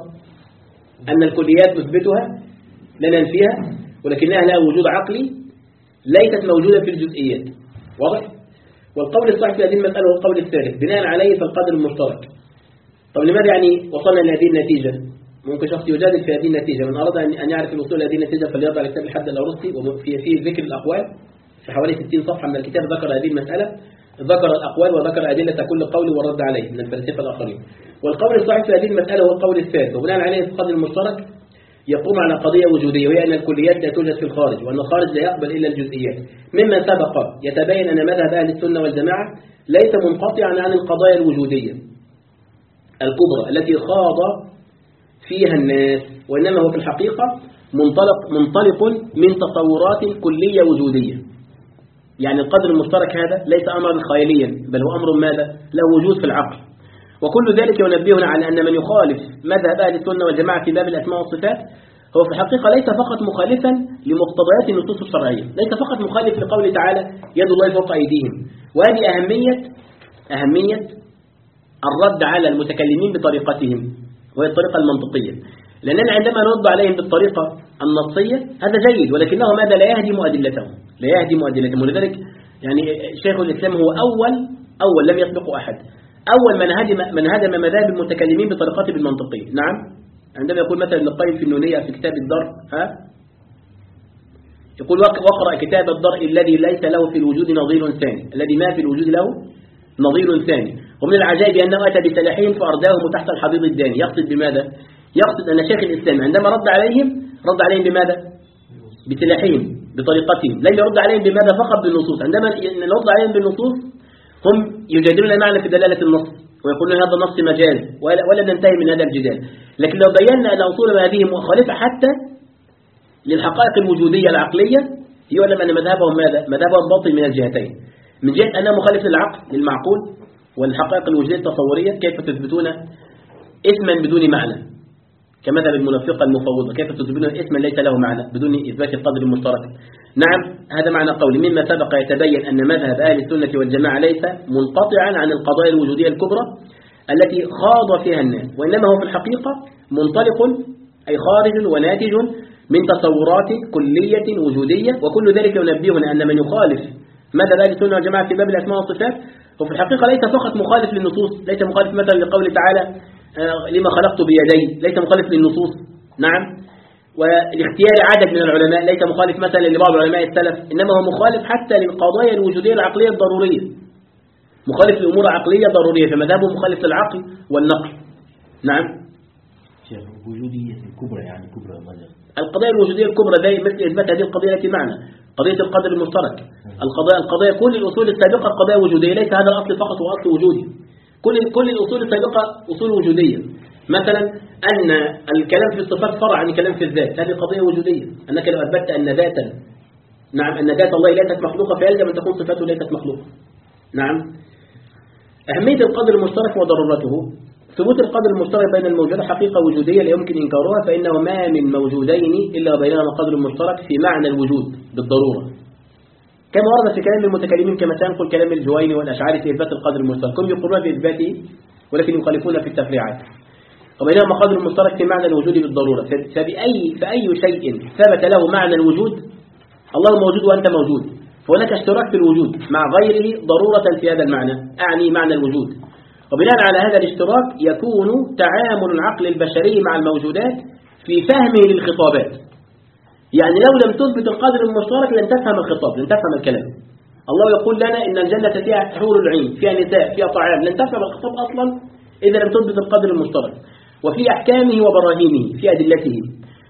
أن الكليات نثبتها لا ننفيها، ولكنها لها وجود عقلي ليست موجودة في الجزئيات. واضح؟ والقول الصحيح في هذه المسألة هو القول الثالث بناء عليه فالقدر المشترك. طب لماذا يعني وصلنا لهذه النتيجة؟ ممكن شخص يجادل في هذه النتيجة. من أراد أن يعرف الوصول لهذه النتيجة فليرجع لكتاب الحد الأرسطي، وفي فيه ذكر الأقوال في حوالي ستين صفحة من الكتاب ذكر هذه المسألة، ذكر الأقوال وذكر أدلة كل قول والرد عليه من الفلاسفة الآخرين. والقول الصحيح في هذه المسألة هو القول الثالث، وبناء عليه القدر المشترك يقوم على قضية وجودية، وهي أن الكليات لا توجد في الخارج، وأن الخارج لا يقبل إلا الجزئيات. مما سبق يتبين أن مذهب أهل السنة والجماعة ليس منقطعا عن القضايا الوجودية الكبرى التي خاض فيها الناس، وإنما هو في الحقيقة منطلق منطلق من تصورات كلية وجودية. يعني القدر المشترك هذا ليس أمرا خياليا، بل هو أمر ماذا؟ له وجود في العقل. وكل ذلك ينبهنا على أن من يخالف مذهب أهل السنة والجماعة في باب الأسماء والصفات هو في الحقيقة ليس فقط مخالفا لمقتضيات النصوص الشرعية، ليس فقط مخالف لقوله تعالى يد الله فوق أيديهم. وهذه أهمية أهمية الرد على المتكلمين بطريقتهم، وهي الطريقة المنطقية. لأننا عندما نرد عليهم بالطريقة النصية هذا جيد، ولكنه ماذا؟ لا يهدم أدلتهم لا يهدم أدلتهم ولذلك يعني شيخ الإسلام هو أول أول لم يسبقه أحد أول من هدم من هدم مذاهب المتكلمين بطريقته المنطقية. نعم، عندما يقول مثلا ابن القيم في النونية في كتاب الدرء، ها يقول واقرأ كتاب الدرء الذي ليس له في الوجود نظير ثاني، الذي ما في الوجود له نظير ثاني. ومن العجائب أنه أتى بسلاحين فأرداهم تحت الحضيض الداني. يقصد بماذا؟ يقصد أن شيخ الإسلام عندما رد عليهم رد عليهم بماذا؟ بسلاحين بطريقتهم، لم يرد عليهم بماذا؟ فقط بالنصوص. عندما نرد عليهم بالنصوص هم يجادلون معنا في دلالة النص ويقولون هذا النص مجاز، ولا ننتهي من هذا الجدال. لكن لو بينا أن أصول هذه مخالفة حتى للحقائق الوجودية العقلية يعلم أن مذهبهم ماذا؟ مذهبهم باطل من الجهتين، من جهة أنه مخالف للعقل للمعقول والحقائق الوجودية التصورية. كيف تثبتون اسما بدون معنى كمذهب المنافقة المفوضة؟ كيف تثبتون اسما ليس له معنى بدون إثبات القدر المشترك؟ نعم، هذا معنى قولي. مما سبق يتبين أن مذهب أهل السنة والجماعة ليس منقطعا عن القضايا الوجودية الكبرى التي خاض فيها الناس، وإنما هو في الحقيقة منطلق أي خارج وناتج من تصورات كلية وجودية. وكل ذلك ينبهنا أن من يخالف مذهب أهل السنة والجماعة في باب الأسماء والصفات هو في الحقيقة ليس فقط مخالف للنصوص، ليس مخالف مثلا لقول تعالى لما خلقت بيدي، ليس مخالف للنصوص. نعم، والاختيار عدد من العلماء ليس مخالف مثلا لبعض علماء السلف، إنما هو مخالف حتى للقضايا الوجودية العقلية الضرورية، مخالف لأمور عقلية ضرورية، فمذهبه مخالف للعقل والنقل. نعم، الوجودية الكبرى يعني كبرى ماذا؟ القضايا الوجودية الكبرى زي مثل إثبات هذه القضية التي معنا قضية القدر المشترك. القضايا القضايا كل الأصول السابقة قضايا وجودية، ليس هذا الأصل فقط هو أصل وجودي. كل كل الأصول السابقة أصول وجودية. مثلا أن الكلام في الصفات فرع عن الكلام في الذات، هذه قضية وجودية. أنك لو أثبتت أن ذاتا نعم أن ذات الله ليست مخلوقة فيلزم أن تكون صفاته ليست مخلوقة. نعم، أهمية القدر المشترك وضرورته. ثبوت القدر المشترك بين الموجودات حقيقة وجودية لا يمكن إنكارها، فإنه ما من موجودين إلا وبينهما قدر مشترك في معنى الوجود بالضرورة، كما ورد في كلام المتكلمين كما سينقل كلام الجويني والأشعري في إثبات القدر المشترك. هم يقولون في إثباته ولكن يخالفون في التفريعات. وبينهما قدر مشترك في معنى الوجود بالضرورة. فبأي فأي شيء ثبت له معنى الوجود، الله موجود وأنت موجود، فهناك اشتراك في الوجود مع غيره ضرورة في هذا المعنى، أعني معنى الوجود. وبناء على هذا الاشتراك يكون تعامل العقل البشري مع الموجودات في فهمه للخطابات. يعني لو لم تثبت القدر المشترك لن تفهم الخطاب، لن تفهم الكلام. الله يقول لنا إن الجنة فيها حور العين، فيها نساء، فيها طعام، لن تفهم الخطاب أصلا إذا لم تثبت القدر المشترك. وفي أحكامه وبراهينه في أدلته،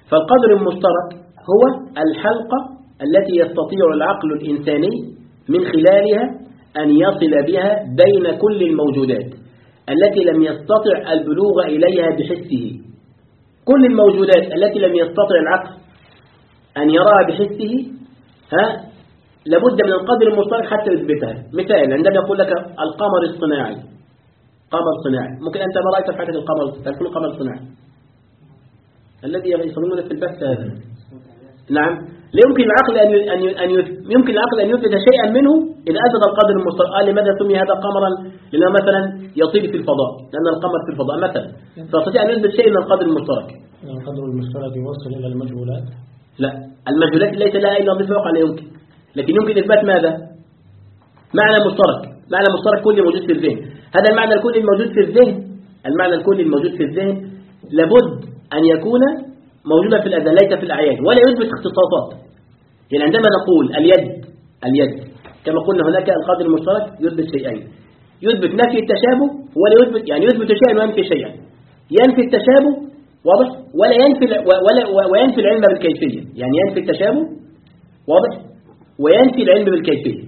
فالقدر المشترك هو الحلقة التي يستطيع العقل الإنساني من خلالها أن يصل بها بين كل الموجودات التي لم يستطع البلوغ إليها بحسه. كل الموجودات التي لم يستطع العقل أن يراها بحسه ها لابد من القدر المشترك حتى يثبتها. مثال عندما يقول لك القمر الصناعي، قمر صناعي، ممكن أنت ما رأيت في حياتك القمر، تكون قمر صناعي الذي يصممون في البث هذا. نعم، لا يمكن العقل أن أن أن يمكن العقل أن يثبت شيئا منه إذا أثبت القدر المشترك. قال لماذا سمي هذا قمرا؟ لأنه مثلا يطير في الفضاء، لأن القمر في الفضاء مثلا، فاستطيع أن يثبت شيء من القدر المشترك. القدر المشترك يوصل إلى المجهولات؟ لا، المجهولات ليس لها أي نظيف فوق لا يمكن، لكن يمكن إثبات ماذا؟ معنى مشترك، معنى مشترك كلي موجود في الذهن. هذا المعنى الكلي الموجود في الذهن، المعنى الكلي الموجود في الذهن لابد أن يكون موجودا في الأذهان ليس في الأعيان، ولا يثبت اختصاصات. يعني عندما نقول اليد اليد كما قلنا هناك القدر المشترك يثبت شيئين، يثبت نفي التشابه ولا يثبت، يعني يثبت شيئا وينفي شيئا. ينفي التشابه واضح، ولا ينفي ولا وينفي العلم بالكيفية، يعني ينفي التشابه واضح وينفي العلم بالكيفية.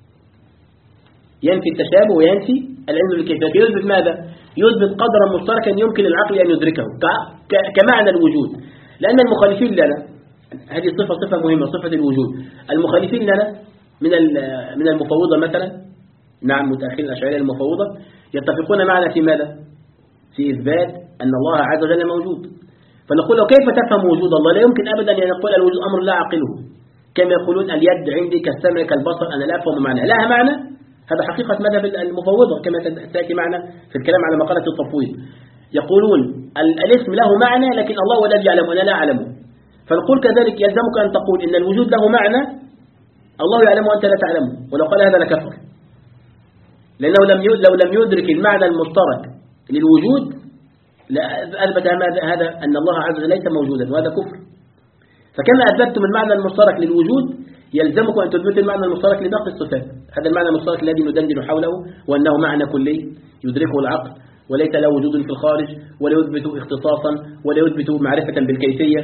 ينفي التشابه وينفي العلم بالكيفية. يثبت ماذا؟ يثبت قدرا مشتركا يمكن العقل أن يدركه كمعنى الوجود. لأن المخالفين لنا، هذه صفة صفة مهمة، صفة الوجود. المخالفين لنا من من المفوضة مثلا، نعم متأخرين الأشاعرة المفوضة، يتفقون معنا في ماذا؟ في إثبات أن الله عز وجل موجود. فنقول له كيف تفهم وجود الله؟ لا يمكن أبدا أن يقول الوجود أمر لا عقله، كما يقولون اليد عندي كالسمع كالبصر أنا لا أفهم معنى، لها معنى. هذا حقيقة مذهب المفوضة كما تأتي معنا في الكلام على مقالة التفويض. يقولون الاسم له معنى لكن الله هو الذي يعلمه أنا لا أعلمه. فنقول كذلك يلزمك أن تقول إن الوجود له معنى الله يعلمه وأنت لا تعلمه، ولو قال هذا لكفر، لأنه لم لو لم يدرك المعنى المشترك للوجود لأثبت هذا أن الله عز وجل ليس موجودا، وهذا كفر. فكما أثبتم المعنى المشترك للوجود يلزمكم أن تثبتوا المعنى المشترك لباقي الصفات. هذا المعنى المشترك الذي ندندن حوله، وأنه معنى كلي يدركه العقل وليس له وجود في الخارج، ولا يثبت اختصاصا ولا يثبت معرفة بالكيفية.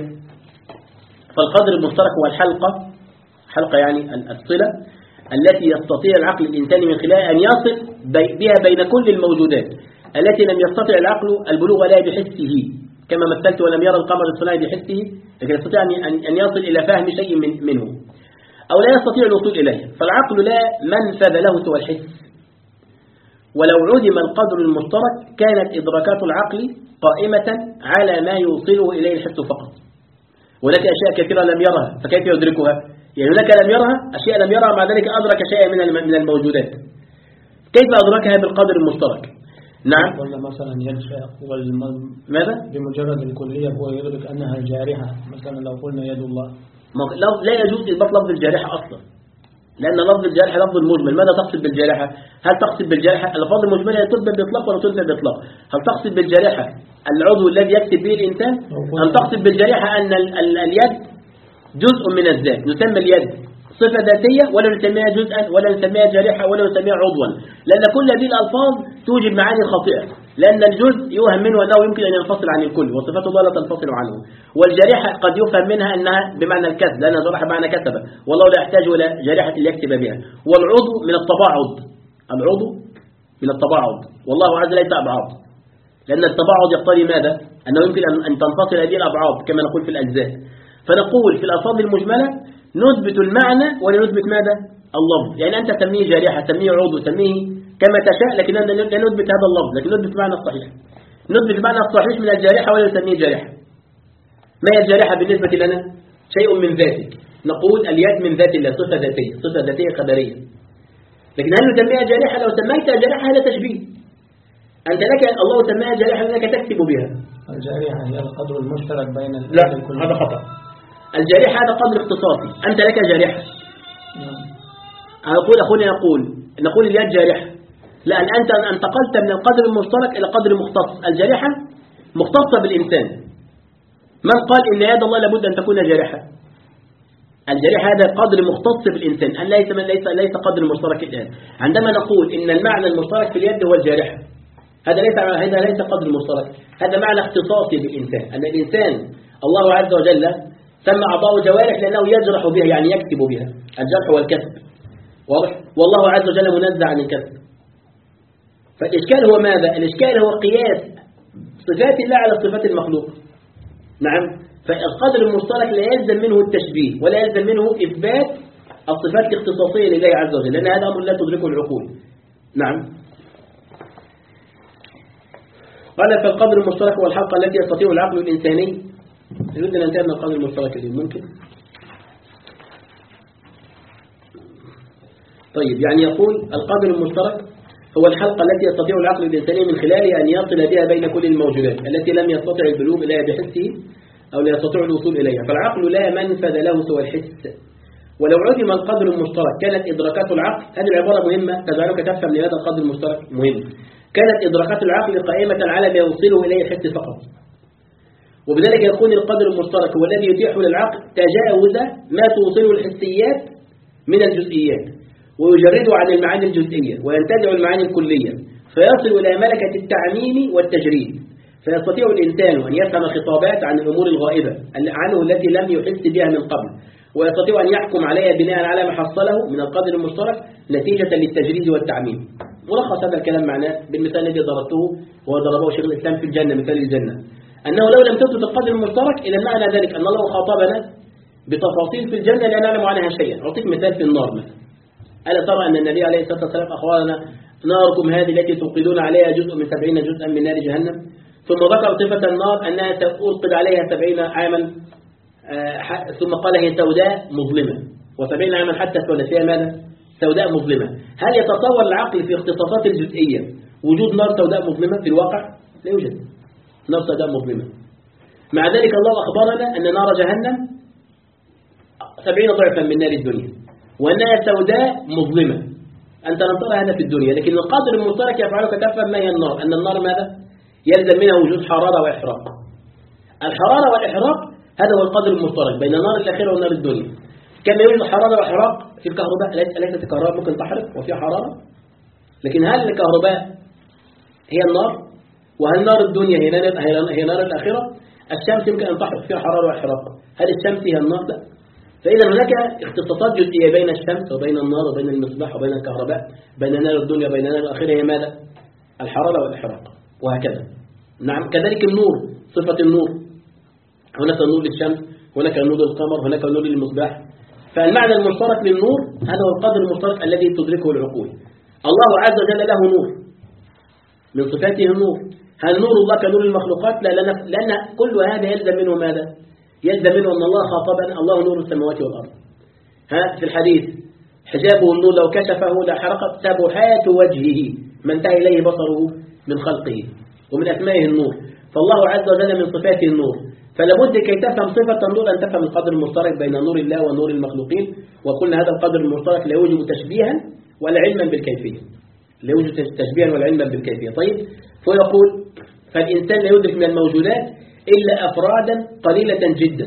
فالقدر المشترك هو الحلقة، حلقة يعني الصلة التي يستطيع العقل الإنساني من خلالها أن يصل بها بين كل الموجودات التي لم يستطع العقل البلوغ لها بحسه، كما مثلت ولم يرى القمر الصناعي بحسه، لكن يستطيع أن يصل إلى فهم شيء منه أو لا يستطيع الوصول إليه. فالعقل لا منفذ له سوى الحس. ولو عدم القدر المشترك كانت إدراكات العقل قائمة على ما يوصله إليه الحس فقط. هناك أشياء كثيرة لم يرها فكيف يدركها؟ يعني هناك لم يرها أشياء لم يرها مع ذلك أدرك شيئا من الموجودات. كيف أدركها بالقدر المشترك؟ نعم. ولا مثلا يدفع ماذا؟ بمجرد الكلية هو يدرك أنها الجارحة، مثلا لو قلنا يد الله لا يجوز إثبات لفظ الجارحة أصلا، لأن لفظ الجارحة لفظ المجمل. ماذا تقصد بالجارحة؟ هل تقصد بالجارحة الألفاظ المجملة تثبت بإطلاق ولا تثبت بإطلاق؟ هل تقصد بالجارحة العضو الذي يكتب به الإنسان؟ أم تقصد بالجارحة أن اليد جزء من الذات، نسمى اليد صفة ذاتية ولا نسميها جزءا ولا نسميها جارحة ولا نسميها عضوا؟ لأن كل هذه الألفاظ توجب معاني خاطئة، لأن الجزء يوهم منه أنه يمكن أن ينفصل عن الكل، وصفات الله لا تنفصل عنه. والجارحة قد يفهم منها أنها بمعنى الكسب، لأن جرح معنى كسب، والله لا يحتاج إلى جارحة ليكتب بها. والعضو من التباعد، العضو من التباعد، والله عز وجل ليس أبعاد، لأن التباعد يقتضي ماذا؟ أنه يمكن أن تنفصل هذه الأبعاد كما نقول في الأجزاء. فنقول في الألفاظ المجملة نثبت المعنى ولا نثبت ماذا؟ اللفظ. يعني أنت تسميه جارحة، تسميه عضو، تسميه كما تشاء، لكن لا نثبت هذا اللفظ، لكن نثبت المعنى الصحيح. نثبت المعنى الصحيح من الجارحة ولا نسميه جارحة. ما هي الجارحة بالنسبة لنا؟ شيء من ذاته. نقول اليد من ذات الله، صفة ذاتية، صفة ذاتية قدرية. لكن هل نسميها جارحة؟ لو سميتها جارحة هذا تشبيه. أنت لك الله سماها جارحة لأنك تكتب بها. الجارحة هي القدر المشترك بين لا هذا خطأ. الجارحة هذا قدر اختصاصي، أنت لك جارحة. أقول أخونا يقول نقول اليد جارحة، لأن أنت انتقلت من القدر المشترك إلى قدر مختص. الجارحة مختصة بالإنسان. من قال إن يد الله لابد أن تكون جارحة؟ الجارحة هذا قدر مختص بالإنسان، أن ليس من ليس ليس قدر مشترك الآن. عندما نقول إن المعنى المشترك في اليد هو الجارحة، هذا ليس هذا ليس قدر مشترك، هذا معنى اختصاصي بالإنسان، أن الإنسان الله عز وجل سمى أعضاء جوارح لأنه يجرح بها، يعني يكتب بها، الجرح والكتب، واضح؟ والله عز وجل منزع عن الكتب. فالإشكال هو ماذا؟ الإشكال هو قياس صفات الله على صفات المخلوق. نعم. فالقدر المشترك لا يلزم منه التشبيه ولا يلزم منه إثبات الصفات الاختصاصية لله عز وجل، لأن هذا أمر لا تدركه العقول. نعم. قال فالقدر المشترك هو الحلقة التي يستطيع العقل الإنساني. نريد أن ننتهي من القدر المشترك اليوم ممكن؟ طيب، يعني يقول القدر المشترك هو الحلقة التي يستطيع العقل الإنساني من خلالها أن يصل بها بين كل الموجودات التي لم يستطع البلوغ إليها بحسه أو لا يستطيع الوصول إليها، فالعقل لا منفذ له سوى الحس. ولو عدم القدر المشترك كانت إدراكات العقل، هذه العبارة مهمة تجعلك تفهم لماذا القدر المشترك مهم، كانت إدراكات العقل قائمة على ما يوصله إليه الحس فقط. وبذلك يكون القدر المشترك هو الذي يتيح للعقل تجاوز ما توصله الحسيات من الجزئيات، ويجرده عن المعاني الجزئية وينتزع المعاني الكلية، فيصل إلى ملكة التعميم والتجريد، فيستطيع الإنسان أن يفهم خطابات عن الأمور الغائبة عنه التي لم يحس بها من قبل، ويستطيع أن يحكم عليها بناء على ما حصله من القدر المشترك نتيجة للتجريد والتعميم. ملخص هذا الكلام معناه بالمثال الذي ضربته وضربه شيخ الإسلام في الجنة، مثال الجنة، أنه لو لم تثبت القدر المشترك إلى معنى ذلك أن الله خاطبنا بتفاصيل في الجنة لا نعلم عنها شيئا. أعطيك مثال في النار مثلا، ألا ترى أن النبي عليه الصلاة والسلام أخبرنا ناركم هذه التي توقدون عليها جزء من سبعين جزءا من نار جهنم، ثم ذكر صفة النار أنها توقد عليها سبعين عاما، آه ثم قال هي سوداء مظلمة، وسبعين عاما حتى تولد فيها ماذا؟ سوداء مظلمة. هل يتصور العقل في اختصاصات الجزئية وجود نار سوداء مظلمة في الواقع؟ لا يوجد نار سوداء مظلمة. مع ذلك الله أخبرنا أن نار جهنم سبعين ضعفا من نار الدنيا، وأنها سوداء مظلمة. أنت لم ترى هذا في الدنيا، لكن القدر المشترك يفعلك تفهم ما هي النار، أن النار ماذا؟ يلزم منها وجود حرارة وإحراق. الحرارة والإحراق هذا هو القدر المشترك بين نار الآخرة ونار الدنيا. كما يوجد حرارة وإحراق في الكهرباء، ليست الكهرباء ممكن تحرق وفي حرارة، لكن هل الكهرباء هي النار؟ وهل نار الدنيا هي نار الآخرة؟ الشمس يمكن أن تحرق فيها حرارة وإحراق، هل الشمس هي النار؟ لا. فإذا هناك اختصاصات جزئية بين الشمس وبين النار وبين المصباح وبين الكهرباء، بين نار الدنيا وبين نار الآخرة هي ماذا؟ الحرارة والإحراق، وهكذا. نعم. كذلك النور، صفة النور، هناك نور للشمس، هناك نور للقمر، هناك نور للمصباح. فالمعنى المشترك للنور هذا هو القدر المشترك الذي تدركه العقول. الله عز وجل له نور، من صفاته النور. هل نور الله كنور المخلوقات؟ لا، لأن كل هذا يلزم منه ماذا؟ يلزم منه أن الله خاطبنا الله نور السماوات والأرض. ها في الحديث حجابه النور لو كشفه لحرقت سبحات وجهه ما انتهى إليه بصره من خلقه، ومن أسمائه النور. فالله عز وجل من صفاته النور، فلابد كي تفهم صفة النور أن تفهم القدر المشترك بين نور الله ونور المخلوقين. وقلنا هذا القدر المشترك لا يوجد تشبيها ولا علما بالكيفية، لا يوجد تشبيها ولا علما بالكيفية. طيب، فيقول فالإنسان لا يدرك من الموجودات إلا أفرادا قليلة جدا،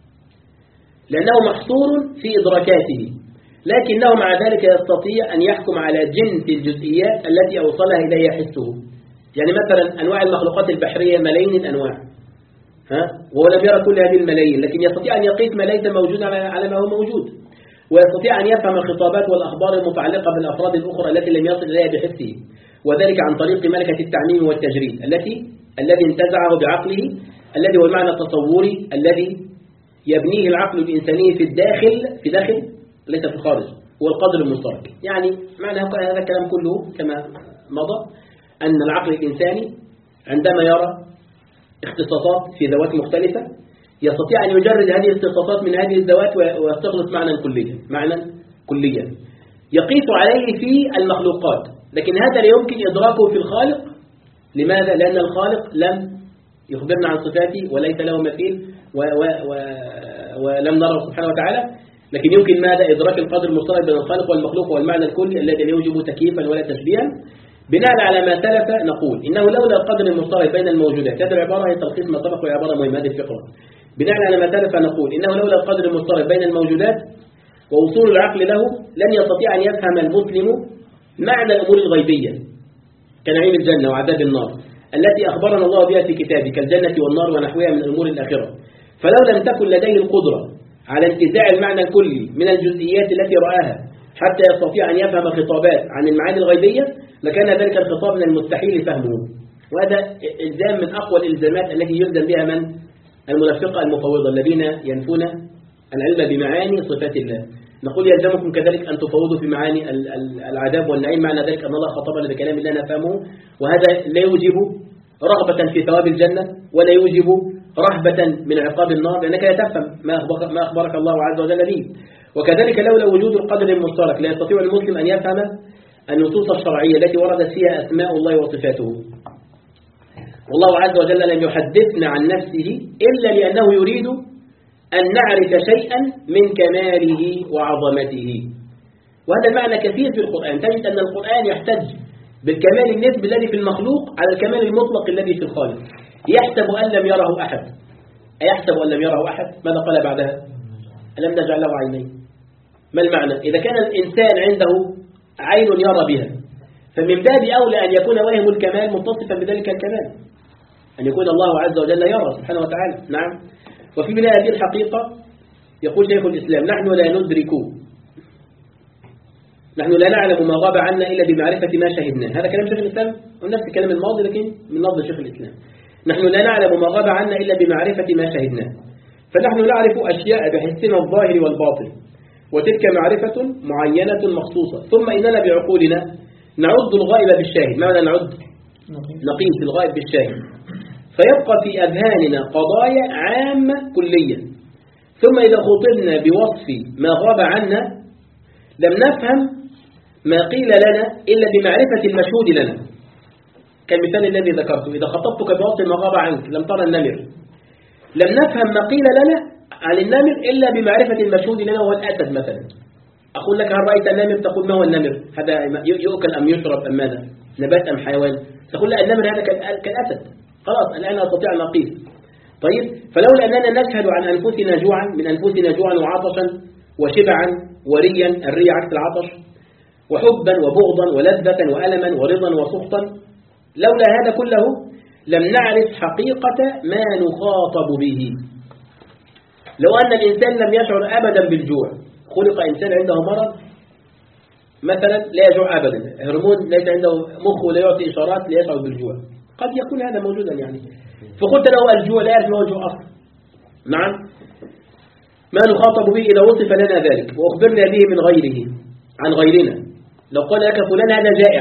لأنه محصور في إدراكاته، لكنه مع ذلك يستطيع أن يحكم على جنس الجزئيات التي أوصلها إليه حسه. يعني مثلا أنواع المخلوقات البحرية ملايين الأنواع، ها؟ وهو لم يرى كل هذه الملايين، لكن يستطيع أن يقيس ما ليس موجود على ما هو موجود، ويستطيع أن يفهم الخطابات والأخبار المتعلقة بالأفراد الأخرى التي لم يصل إليها بحسه، وذلك عن طريق ملكة التعميم والتجريد التي الذي انتزعه بعقله، الذي هو المعنى التصوري الذي يبنيه العقل الإنساني في الداخل في داخل ليس في الخارج، هو القدر المشترك. يعني معنى هذا الكلام كله كما مضى أن العقل الإنساني عندما يرى اختصاصات في ذوات مختلفة يستطيع أن يجرد هذه الاختصاصات من هذه الذوات ويستخلص معنى كليا معنى كليا يقيس عليه في المخلوقات، لكن هذا لا يمكن إدراكه في الخالق. لماذا؟ لأن الخالق لم يخبرنا عن صفاته وليس له مثيل و و و ولم نره سبحانه وتعالى، لكن يمكن ماذا؟ إدراك القدر المشترك بين الخالق والمخلوق والمعنى الكلي الذي لا يوجب تكييفا ولا تشبيها. بناء على ما سلف نقول إنه لولا القدر المشترك بين الموجودات، هذه العبارة هي تلخيص ما سبق وعبارة مهمة هذه الفقرة. بناء على ما سلف نقول إنه لولا القدر المشترك بين الموجودات ووصول العقل له لن يستطيع أن يفهم المسلم معنى الأمور الغيبية كنعيم الجنة وعذاب النار التي أخبرنا الله بها في كتابه كالجنة والنار ونحوها من الأمور الآخرة. فلو لم تكن لديه القدرة على انتزاع المعنى الكلي من الجزئيات التي رآها حتى يستطيع أن يفهم خطابات عن المعاني الغيبية لكان ذلك الخطاب من المستحيل فهمه. وهذا إلزام من أقوى الإلزامات التي يلزم بها من المنافقة المفوضة الذين ينفون العلم بمعاني صفات الله. نقول يلزمكم كذلك أن تفوضوا في معاني العذاب والنعيم، معنى ذلك أن الله خطبنا بكلام لا نفهمه، وهذا لا يوجب رغبة في ثواب الجنة ولا يوجب رهبة من عقاب النار، لأنك لا تفهم ما أخبرك الله عز وجل به. وكذلك لولا وجود القدر المشترك لا يستطيع المسلم أن يفهم النصوص الشرعية التي وردت فيها أسماء الله وصفاته. والله عز وجل لم يحدثنا عن نفسه إلا لأنه يريد أن نعرف شيئا من كماله وعظمته. وهذا المعنى كثير في القرآن، تجد أن القرآن يحتج بالكمال النسبي الذي في المخلوق على الكمال المطلق الذي في الخالق. يحسب أن لم يره أحد، أيحسب أن لم يره أحد؟ ماذا قال بعدها؟ ألم نجعل له عينين؟ ما المعنى؟ إذا كان الإنسان عنده عين يرى بها فمن باب أولى أن يكون وهم الكمال متصفا بذلك الكمال، أن يكون الله عز وجل يرى سبحانه وتعالى. نعم. وفي بناء هذه الحقيقة يقول شيخ الإسلام: نحن لا ندرك، نحن لا نعلم ما غاب عنا إلا بمعرفة ما شهدناه. هذا كلام شيخ الإسلام ونفس الكلام الماضي لكن من لفظ شيخ الإسلام. نحن لا نعلم ما غاب عنا إلا بمعرفة ما شهدناه، فنحن نعرف أشياء بحسنا الظاهر والباطن، وتلك معرفة معينة مخصوصة، ثم إننا بعقولنا نعد الغائب بالشاهد. ماذا نعد؟ نقيس الغائب بالشاهد، فيبقى في أذهاننا قضايا عامة كلية، ثم إذا خطبنا بوصف ما غاب عنا لم نفهم ما قيل لنا إلا بمعرفة المشهود لنا. كالمثال الذي ذكرته: إذا خطبتك بوصف ما غاب عنك لم ترى النمر، لم نفهم ما قيل لنا عن النمر إلا بمعرفة المشهود لنا وهو الأسد مثلا. أقول لك: هل رأيت النمر؟ تقول: ما هو النمر؟ هذا يؤكل أم يشرب أم ماذا؟ نبات أم حيوان؟ تقول: لا، النمر هذا كالأسد. خلاص الآن أستطيع أن أقيس. طيب، فلولا أننا نشهد عن أنفسنا جوعا من أنفسنا جوعا وعطشا وشبعا وريا، الري عكس العطش، وحبا وبغضا ولذة وألما ورضا وسخطا، لولا هذا كله لم نعرف حقيقة ما نخاطب به. لو أن الإنسان لم يشعر أبدا بالجوع، خلق إنسان عنده مرض مثلا لا يجوع أبدا، هرمون ليس عنده مخ ولا يعطي إشارات لا يشعر بالجوع، قد يكون هذا موجودا يعني، فقلت له الجوع لا يعرف ما هو الجوع أصلا. نعم. ما نخاطب به إذا وصف لنا ذلك وأخبرنا به من غيره عن غيرنا. لو قال لك فلان هذا جائع،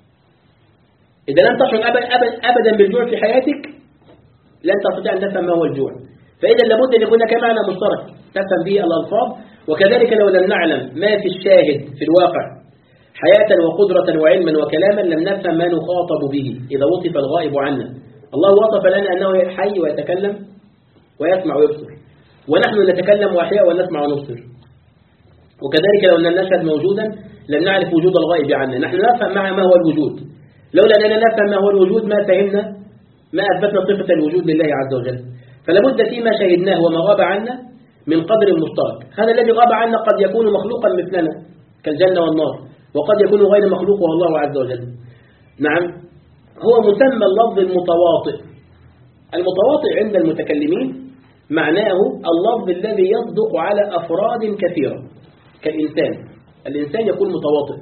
إذا لم تشعر أبدا بالجوع في حياتك لن تستطيع أن تفهم ما هو الجوع. فإذا لابد أن يكون هناك معنى مشترك تفهم به الألفاظ. وكذلك لو لم نعلم ما في الشاهد في الواقع حياة وقدرة وعلما وكلاما لم نفهم ما نخاطب به إذا وصف الغائب عنا. الله وصف لنا أنه حي ويتكلم ويسمع ويبصر، ونحن نتكلم وأحياء ونسمع ونبصر. وكذلك لو لم نشهد موجودا لم نعرف وجود الغائب عنا. نحن نفهم مع ما هو الوجود، لولا أننا نفهم ما هو الوجود ما فهمنا ما أثبتنا صفة الوجود لله عز وجل. فلابد فيما شهدناه وما غاب عنا من قدر مشترك. هذا الذي غاب عنا قد يكون مخلوقا مثلنا كالجنة والنار، وقد يكون غير مخلوق وهو الله عز وجل. نعم. هو مسمى اللفظ المتواطئ. المتواطئ عند المتكلمين معناه اللفظ الذي يصدق على أفراد كثيرة كالإنسان. الإنسان يكون متواطئ،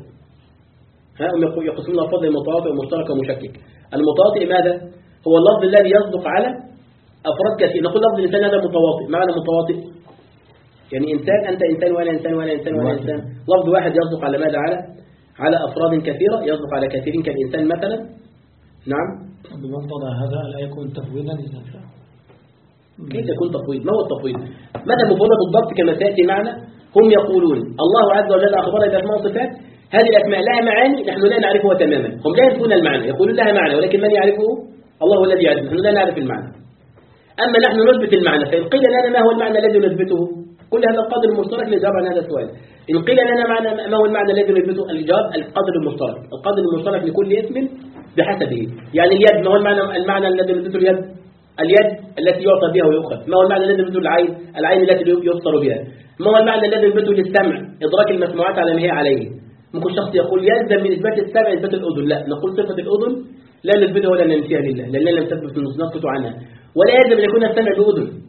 هم يقسمون الألفاظ المتواطئ ومشترك ومشكك. المتواطئ ماذا؟ هو اللفظ الذي يصدق على أفراد كثيرة. نقول لفظ الإنسان هذا متواطئ. معنى متواطئ يعني إنسان، أنت إنسان وأنا إنسان وأنا إنسان وأنا إنسان. لفظ واحد يصدق على ماذا؟ على على أفراد كثيرة، يصدق على كثيرين كالإنسان مثلا. نعم. بمقتضى هذا لا يكون تفويضا إذا شاء. كيف يكون تفويض؟ ما هو التفويض؟ ماذا مفردة الضبط كما سيأتي معنا؟ هم يقولون الله عز وجل أخبرنا بأسماء وصفات، هذه الأسماء لها معاني نحن لا نعرفها تماما. هم لا يعرفون المعنى، يقولون لها معنى ولكن من يعرفه؟ الله الذي يعرفه، نحن لا نعرف المعنى. أما نحن نثبت المعنى، فإن قيل لنا ما هو المعنى الذي نثبته؟ كل هذا القدر المشترك للجواب عن هذا السؤال. إن قيل لنا معنى ما هو المعنى الذي نثبته؟ الجواب القدر المشترك. القدر المشترك لكل اسم بحسبه. يعني اليد، ما هو المعنى المعنى الذي نثبته اليد؟ اليد التي يعطى بها ويؤخذ. ما هو المعنى الذي نثبته العين؟ العين التي يبصر بها. ما هو المعنى الذي نثبته للسمع؟ إدراك المسموعات على ما هي عليه. ممكن شخص يقول يلزم من إثبات السمع إثبات الأذن. لا، نقول صفة الأذن لا نثبتها ولا ننفيها لله، لأننا لم تثبت نثبت عنها. ولا يلزم أن يكون السمع بأذن،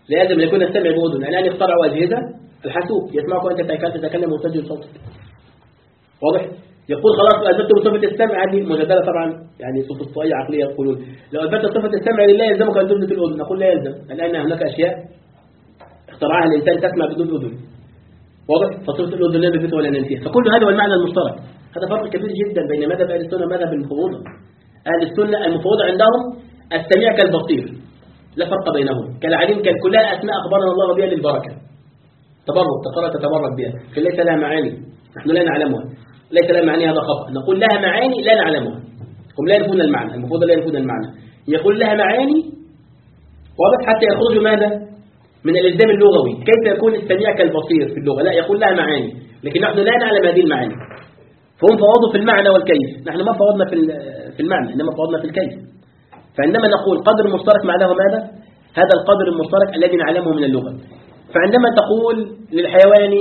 لا يلزم أن يكون السمع بأذن. الآن اخترعوا أجهزة الحاسوب يسمعك وأنت تتكلم وتسجل صوتك. واضح؟ يقول خلاص أثبتت صفة السمع، هذه مجادلة طبعا يعني سوفسطائية عقلية. يقولون لو أثبتت صفة السمع لله يلزمك أن تثبت الأذن. نقول لا يلزم، الآن هناك أشياء اخترعها الإنسان تسمع بدون أذن. واضح؟ فصفة الأذن لا نثبتها ولا ننفيها. فكل هذا هو المعنى المشترك. هذا فرق كبير جدا بين مذهب أهل السنة ومذهب المفوضة. أهل السنة المفوضة عندهم السميع كالبصير، لا فرق بينهم، كالعليم كالكلها أسماء أخبرنا الله بها للبركة، تبرك تقرأ تتبرك بها، ليس لها معاني نحن لا نعلمها، ليس لها معاني، هذا خطأ. نقول لها معاني لا نعلمها، هم لا ينفون المعنى، المفوضة لا ينفون المعنى، يقول لها معاني واضح حتى يخرجوا ماذا؟ من الإلزام اللغوي. كيف يكون السميع كالبصير في اللغة؟ لا، يقول لها معاني، لكن نحن لا نعلم هذه المعاني. فهم فوضوا في المعنى والكيف، نحن ما فوضنا في في المعنى إنما فوضنا في الكيف. فعندما نقول قدر مشترك معناه ماذا؟ هذا القدر المشترك الذي نعلمه من اللغة. فعندما تقول للحيوان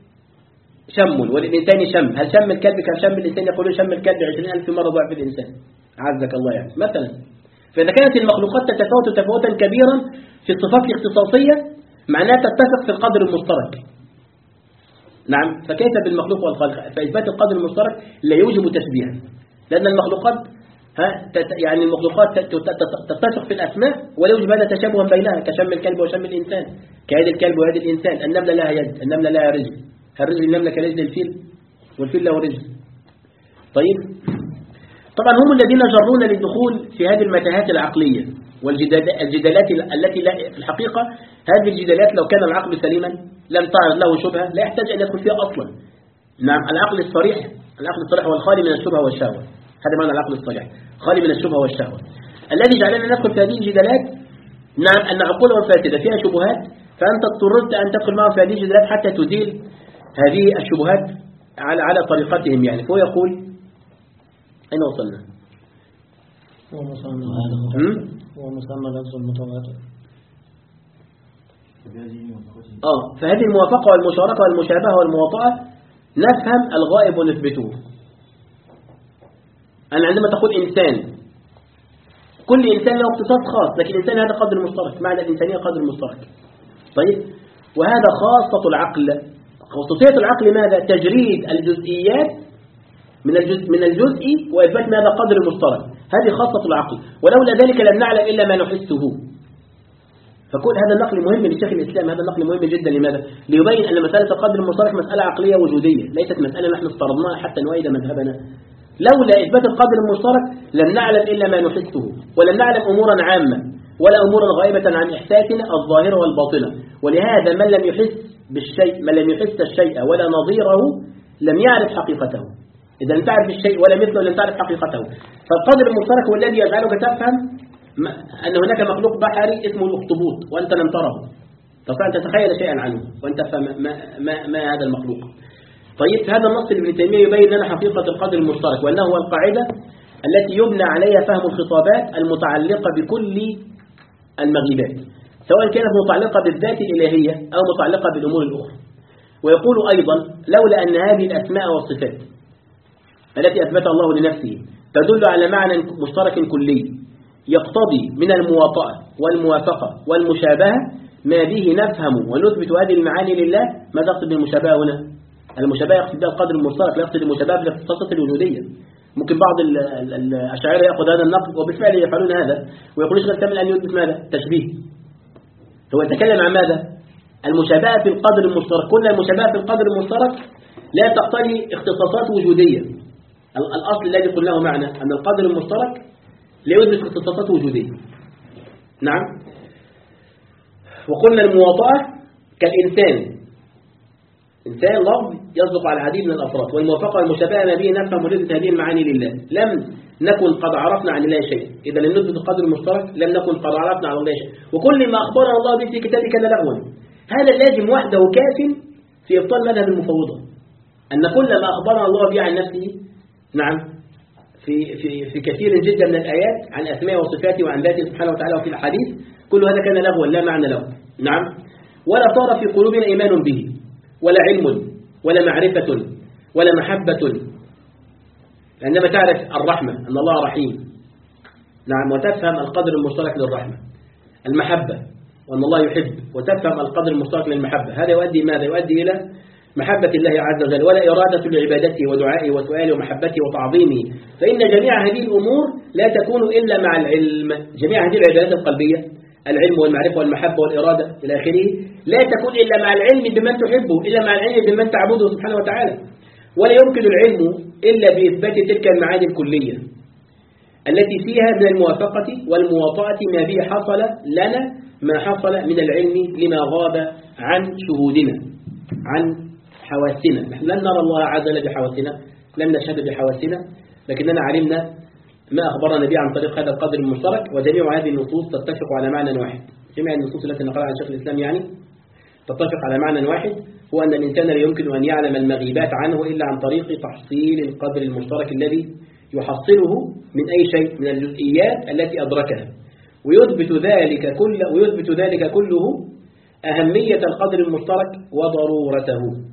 شم وللإنسان شم، هل شم الكلب كشم الإنسان؟ يقولون شم الكلب عشرين ألف مرة ضعف الإنسان، عزك الله يعني مثلا. فإذا كانت المخلوقات تتفاوت تفاوتا كبيرا في الصفات الاختصاصية معناها تتفق في القدر المشترك. نعم، فكيف بالمخلوق والخالق؟ فإثبات القدر المشترك لا يوجب تشبيها، لأن المخلوقات ها يعني المخلوقات تتفق في الأسماء ولا يوجب هذا تشابها بينها، كشم الكلب وشم الإنسان، كيد الكلب ويد الإنسان. النملة لها يد، النملة لها رجل، هل رجل النملة كرجل الفيل؟ والفيل له رجل. طيب، طبعا هم الذين جرونا للدخول في هذه المتاهات العقلية والجدالات التي لا في الحقيقة هذه الجدالات لو كان العقل سليما لم تعرض له شبهة، لا يحتاج أن يدخل فيها أصلا. نعم، العقل الصريح، العقل الصريح هو الخالي من الشبهة والشهوة، هذا معنى العقل الصريح، خالي من الشبهة والشهوة. الذي جعلنا ندخل في هذه الجدالات نعم أن عقولهم فاسدة فيها شبهات، فأنت اضطررت أن تدخل معهم في هذه الجدالات حتى تزيل هذه الشبهات على على طريقتهم يعني. فهو يقول أين وصلنا؟ هو مسمى هو مسمى لفظ المتواتر. آه فهذه الموافقة والمشاركة والمشابهة والمواطأة نفهم الغائب ونثبته. أنا عندما تقول إنسان، كل إنسان له اختصاص خاص، لكن الإنسان هذا قدر مشترك، معنى الإنسانية قدر مشترك. طيب، وهذا خاصة العقل. خصوصية العقل ماذا؟ تجريد الجزئيات من الجزء من الجزء وإثبات ماذا؟ قدر المشترك. هذه خاصة العقل، ولولا ذلك لم نعلم إلا ما نحسه. فكل هذا النقل مهم لشيخ الإسلام، هذا النقل مهم جدا. لماذا؟ ليبين أن مسألة القدر المشترك مسألة عقلية وجودية، ليست مسألة نحن افترضناها حتى نؤيد مذهبنا. لولا إثبات القدر المشترك لم نعلم إلا ما نحسه، ولم نعلم أمورا عامة ولا أمورا غائبة عن إحساسنا الظاهرة والباطنة. ولهذا من لم يحس بالشيء، من لم يحس الشيء ولا نظيره لم يعرف حقيقته. إذا لم تعرف الشيء ولا مثله لم تعرف حقيقته. فالقدر المشترك هو الذي يجعلك تفهم أن هناك مخلوق بحري اسمه الأخطبوط وأنت لم تره، تستطيع أن تتخيل شيئا عنه وأنت فهم ما, ما, ما هذا المخلوق. طيب، هذا النص لابن تيمية يبين لنا حقيقة القدر المشترك، وأنه هو القاعدة التي يبنى عليها فهم الخطابات المتعلقة بكل المغيبات، سواء كانت متعلقة بالذات الإلهية أو متعلقة بالأمور الأخرى. ويقول أيضا لولا أن هذه الأسماء والصفات التي أثبتها الله لنفسه تدل على معنى مشترك كلي يقتضي من المواطأة والموافقة والمشابهة ما به نفهم ونثبت هذه المعاني لله. ماذا يقصد بالمشابهة هنا؟ المشابهة يقصد بها القدر المشترك، لا يقصد المشابهة بالاختصاصات الوجودية. ممكن بعض الأشاعرة يأخذ هذا النقد وبالفعل يفعلون هذا ويقولون شغل كامل أن يثبت ماذا؟ تشبيه. هو يتكلم عن ماذا؟ المشابهة في القدر المشترك. كل المشابهة في القدر المشترك لا تقتضي اختصاصات وجودية. الأصل الذي قلناه معنا أن القدر المشترك لا يثبت اختصاصات وجودية. نعم. وقلنا المواطأة كالإنسان، إنسان لفظ يصدق على العديد من الأفراد، والموافقة والمشابهة ما به نفهم ونثبت هذه المعاني لله. لم نكن قد عرفنا عن الله شيء، إذا لم نثبت القدر المشترك لم نكن قد عرفنا عن الله شيء. وكل ما أخبرنا الله به في كتابه كان لغوا. هذا اللازم وحده كاف في إبطال مذهب المفوضة، أن كل ما أخبرنا الله به عن نفسه نعم في في في كثير جدا من الآيات عن أسماء وصفاته وعن ذاته سبحانه وتعالى وفي الحديث، كل هذا كان لغوا لا معنى له. نعم. ولا صار في قلوبنا إيمان به ولا علم ولا معرفة ولا محبة. عندما تعرف الرحمة أن الله رحيم، نعم، وتفهم القدر المشترك للرحمة، المحبة وأن الله يحب وتفهم القدر المشترك للمحبة، هذا يؤدي ماذا؟ يؤدي إلى محبة الله عز وجل ولا إرادة لعبادته ودعائه وسؤاله ومحبته وتعظيمه. فإن جميع هذه الأمور لا تكون إلا مع العلم. جميع هذه العبادات القلبية، العلم والمعرفة والمحبة والإرادة إلى آخره، لا تكون إلا مع العلم بمن تحبه، إلا مع العلم بمن تعبده سبحانه وتعالى. ولا يمكن العلم إلا بإثبات تلك المعاني الكلية التي فيها من الموافقة والمواطأة ما به حصل لنا ما حصل من العلم لما غاب عن شهودنا، عن حواسنا. نحن لم نرى الله عز وجل بحواسنا، لم نشهد بحواسنا، لكننا علمنا ما أخبرنا به عن طريق هذا القدر المشترك. وجميع هذه النصوص تتفق على معنى واحد، جميع النصوص التي نقرأها عن شيخ الإسلام يعني تتفق على معنى واحد، هو أن الإنسان لا يمكن أن يعلم المغيبات عنه إلا عن طريق تحصيل القدر المشترك الذي يحصله من أي شيء من الجزئيات التي أدركها، ويثبت ذلك كل ويثبت ذلك كله أهمية القدر المشترك وضرورته.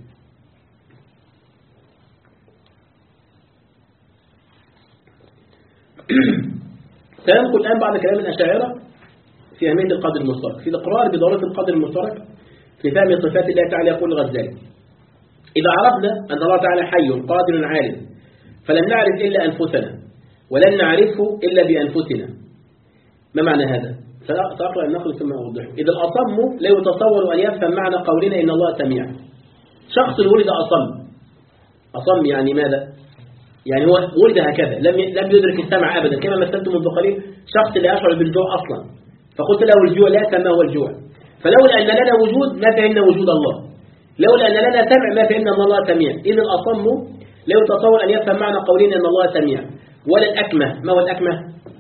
سننقل الآن بعض كلام الأشاعرة في أهمية القدر المشترك، في الإقرار بضرورة القدر المشترك في فهم صفات الله تعالى. يقول الغزالي: إذا عرفنا أن الله تعالى حي قادر عالم فلن نعرف إلا أنفسنا ولن نعرفه إلا بأنفسنا. ما معنى هذا؟ سأقرأ النقل ثم أوضحه. إذا الأصم لا يتصور أن يفهم معنى قولنا إن الله سميع. شخص ولد أصم، أصم يعني ماذا؟ يعني هو ولد هكذا، لم لم يدرك السمع أبدا، كما مثلت منذ قليل شخص لا يشعر بالجوع أصلا، فقلت له الجوع لا يفهم ما هو الجوع. فلولا أن لنا وجود ما فهمنا وجود الله، لولا أن لنا سمع ما فهمنا أن الله سميع. إذا الأصم لا يتصور أن يفهم معنى قولنا أن الله سميع. ولا الأكمه، ما هو الأكمه؟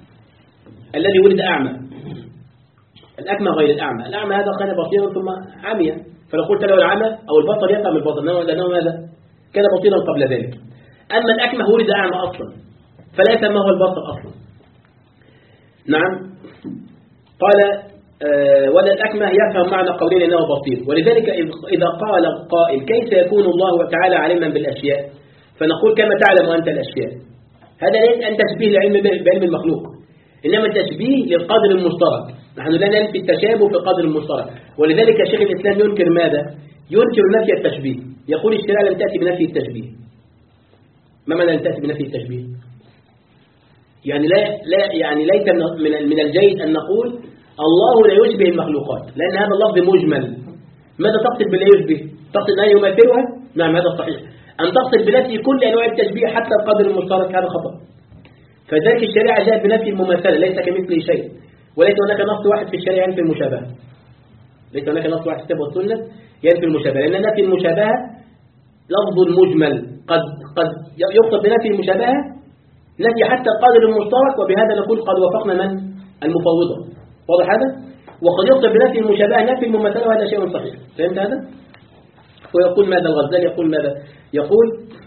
الذي ولد أعمى. الأكمه غير الأعمى، الأعمى هذا كان بصيرا ثم عميا، فلو قلت له العمى أو البصر يفهم البصر، لأنه ماذا؟ كان بصيرا قبل ذلك. أما الأكمه ولد أعمى أصلا فلا يفهم ما هو البصر أصلا. نعم، قال آه ولا الأكمه يفهم معنى قولنا أنه بصير. ولذلك إذا قال قائل كيف يكون الله تعالى علما بالأشياء، فنقول كما تعلم أنت الأشياء. هذا ليس أن تشبيه العلم بعلم المخلوق، إنما تشبيه للقدر المشترك. نحن لا ننفي التشابه في القدر المشترك. ولذلك شيخ الإسلام ينكر ماذا؟ ينكر نفي التشبيه. يقول الشريعة لم تأتي بنفي التشبيه. ما معنى لم تأتي بنفي التشبيه؟ يعني لا لا يعني ليس من من الجيد أن نقول الله لا يشبه المخلوقات، لأن هذا اللفظ مجمل. ماذا تقصد بلا يشبه؟ تقصد أن يماثلها؟ نعم هذا صحيح. أن تقصد بنفي كل أنواع التشبيه حتى القدر المشترك، هذا خطأ. فذلك الشريعة جاءت بنفي المماثلة، ليس كمثله شيء. وليس هناك نص واحد في الشريعة ينفي المشابهة. ليس هناك نص واحد في الكتاب والسنة ينفي المشابهة، لأن نفي المشابهة لفظ مجمل، قد قد يقصد بنفي المشابهة نفي حتى القدر المشترك، وبهذا نقول قد وافقنا من المفوضة. واضح هذا؟ وقد يقصد بنفي المشابهة نفي المماثلة، وهذا شيء صحيح. فهمت هذا؟ ويقول ماذا الغزالي؟ يقول ماذا؟ يقول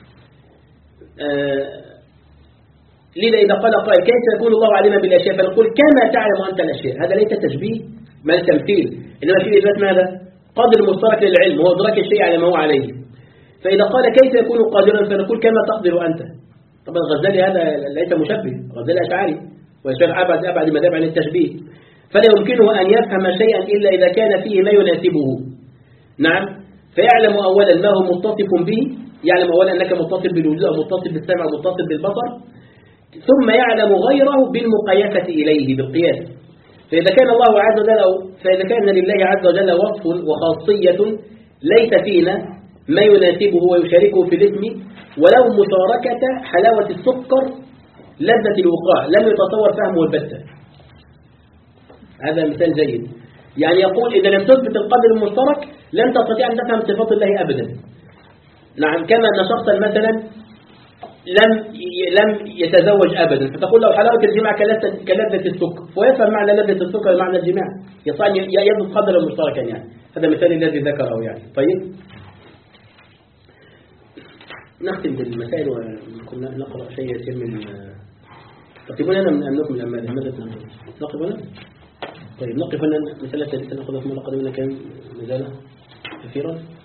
آه لذا إذا قال قائل كيف يكون الله عالما بالأشياء، فنقول كما تعلم أنت الأشياء. هذا ليس تشبيه بل تمثيل، إنما في إثبات ماذا؟ قدر مشترك للعلم، وهو إدراك الشيء على ما هو عليه. فإذا قال كيف يكون قادرا، فنقول كما تقدر أنت. طبعا الغزالي هذا ليس مشبه، الغزالي أشعري ويشبه أبعد أبعد مذاهب عن التشبيه. فلا يمكنه أن يفهم شيئا إلا إذا كان فيه ما يناسبه. نعم، فيعلم أولا ما هو متصف به، يعلم أولا أنك متصف بالوجود أو متصف بالسمع أو متصف بالبصر، ثم يعلم غيره بالمقايسة إليه بالقياس. فإذا كان الله عز وجل فإذا كان لله عز وجل وصف وخاصية ليس فينا ما يناسبه ويشاركه في الاسم، ولو مشاركة حلاوة السكر لذة الوقاع لم يتصور فهمه البتة. هذا مثال جيد. يعني يقول إذا لم تثبت القدر المشترك لن تستطيع أن تفهم صفات الله أبدا. نعم، كما أن شخصا مثلا لم لم يتزوج أبدا، فتقول له حلاوة الجماع كلذة السكر، ويفهم معنى لذة السكر معنى الجماع، يستطيع أن يضبط قدرا مشتركا. يعني هذا مثال الذي ذكره. يعني طيب، نختم بالمسائل وكنا نقرأ شيء يسير من تقريبا أنا من أمنكم لما ماذا نقف هنا. طيب نقف هنا مسألة التي سنأخذها في مرة قادمة كان مازال كثيرا.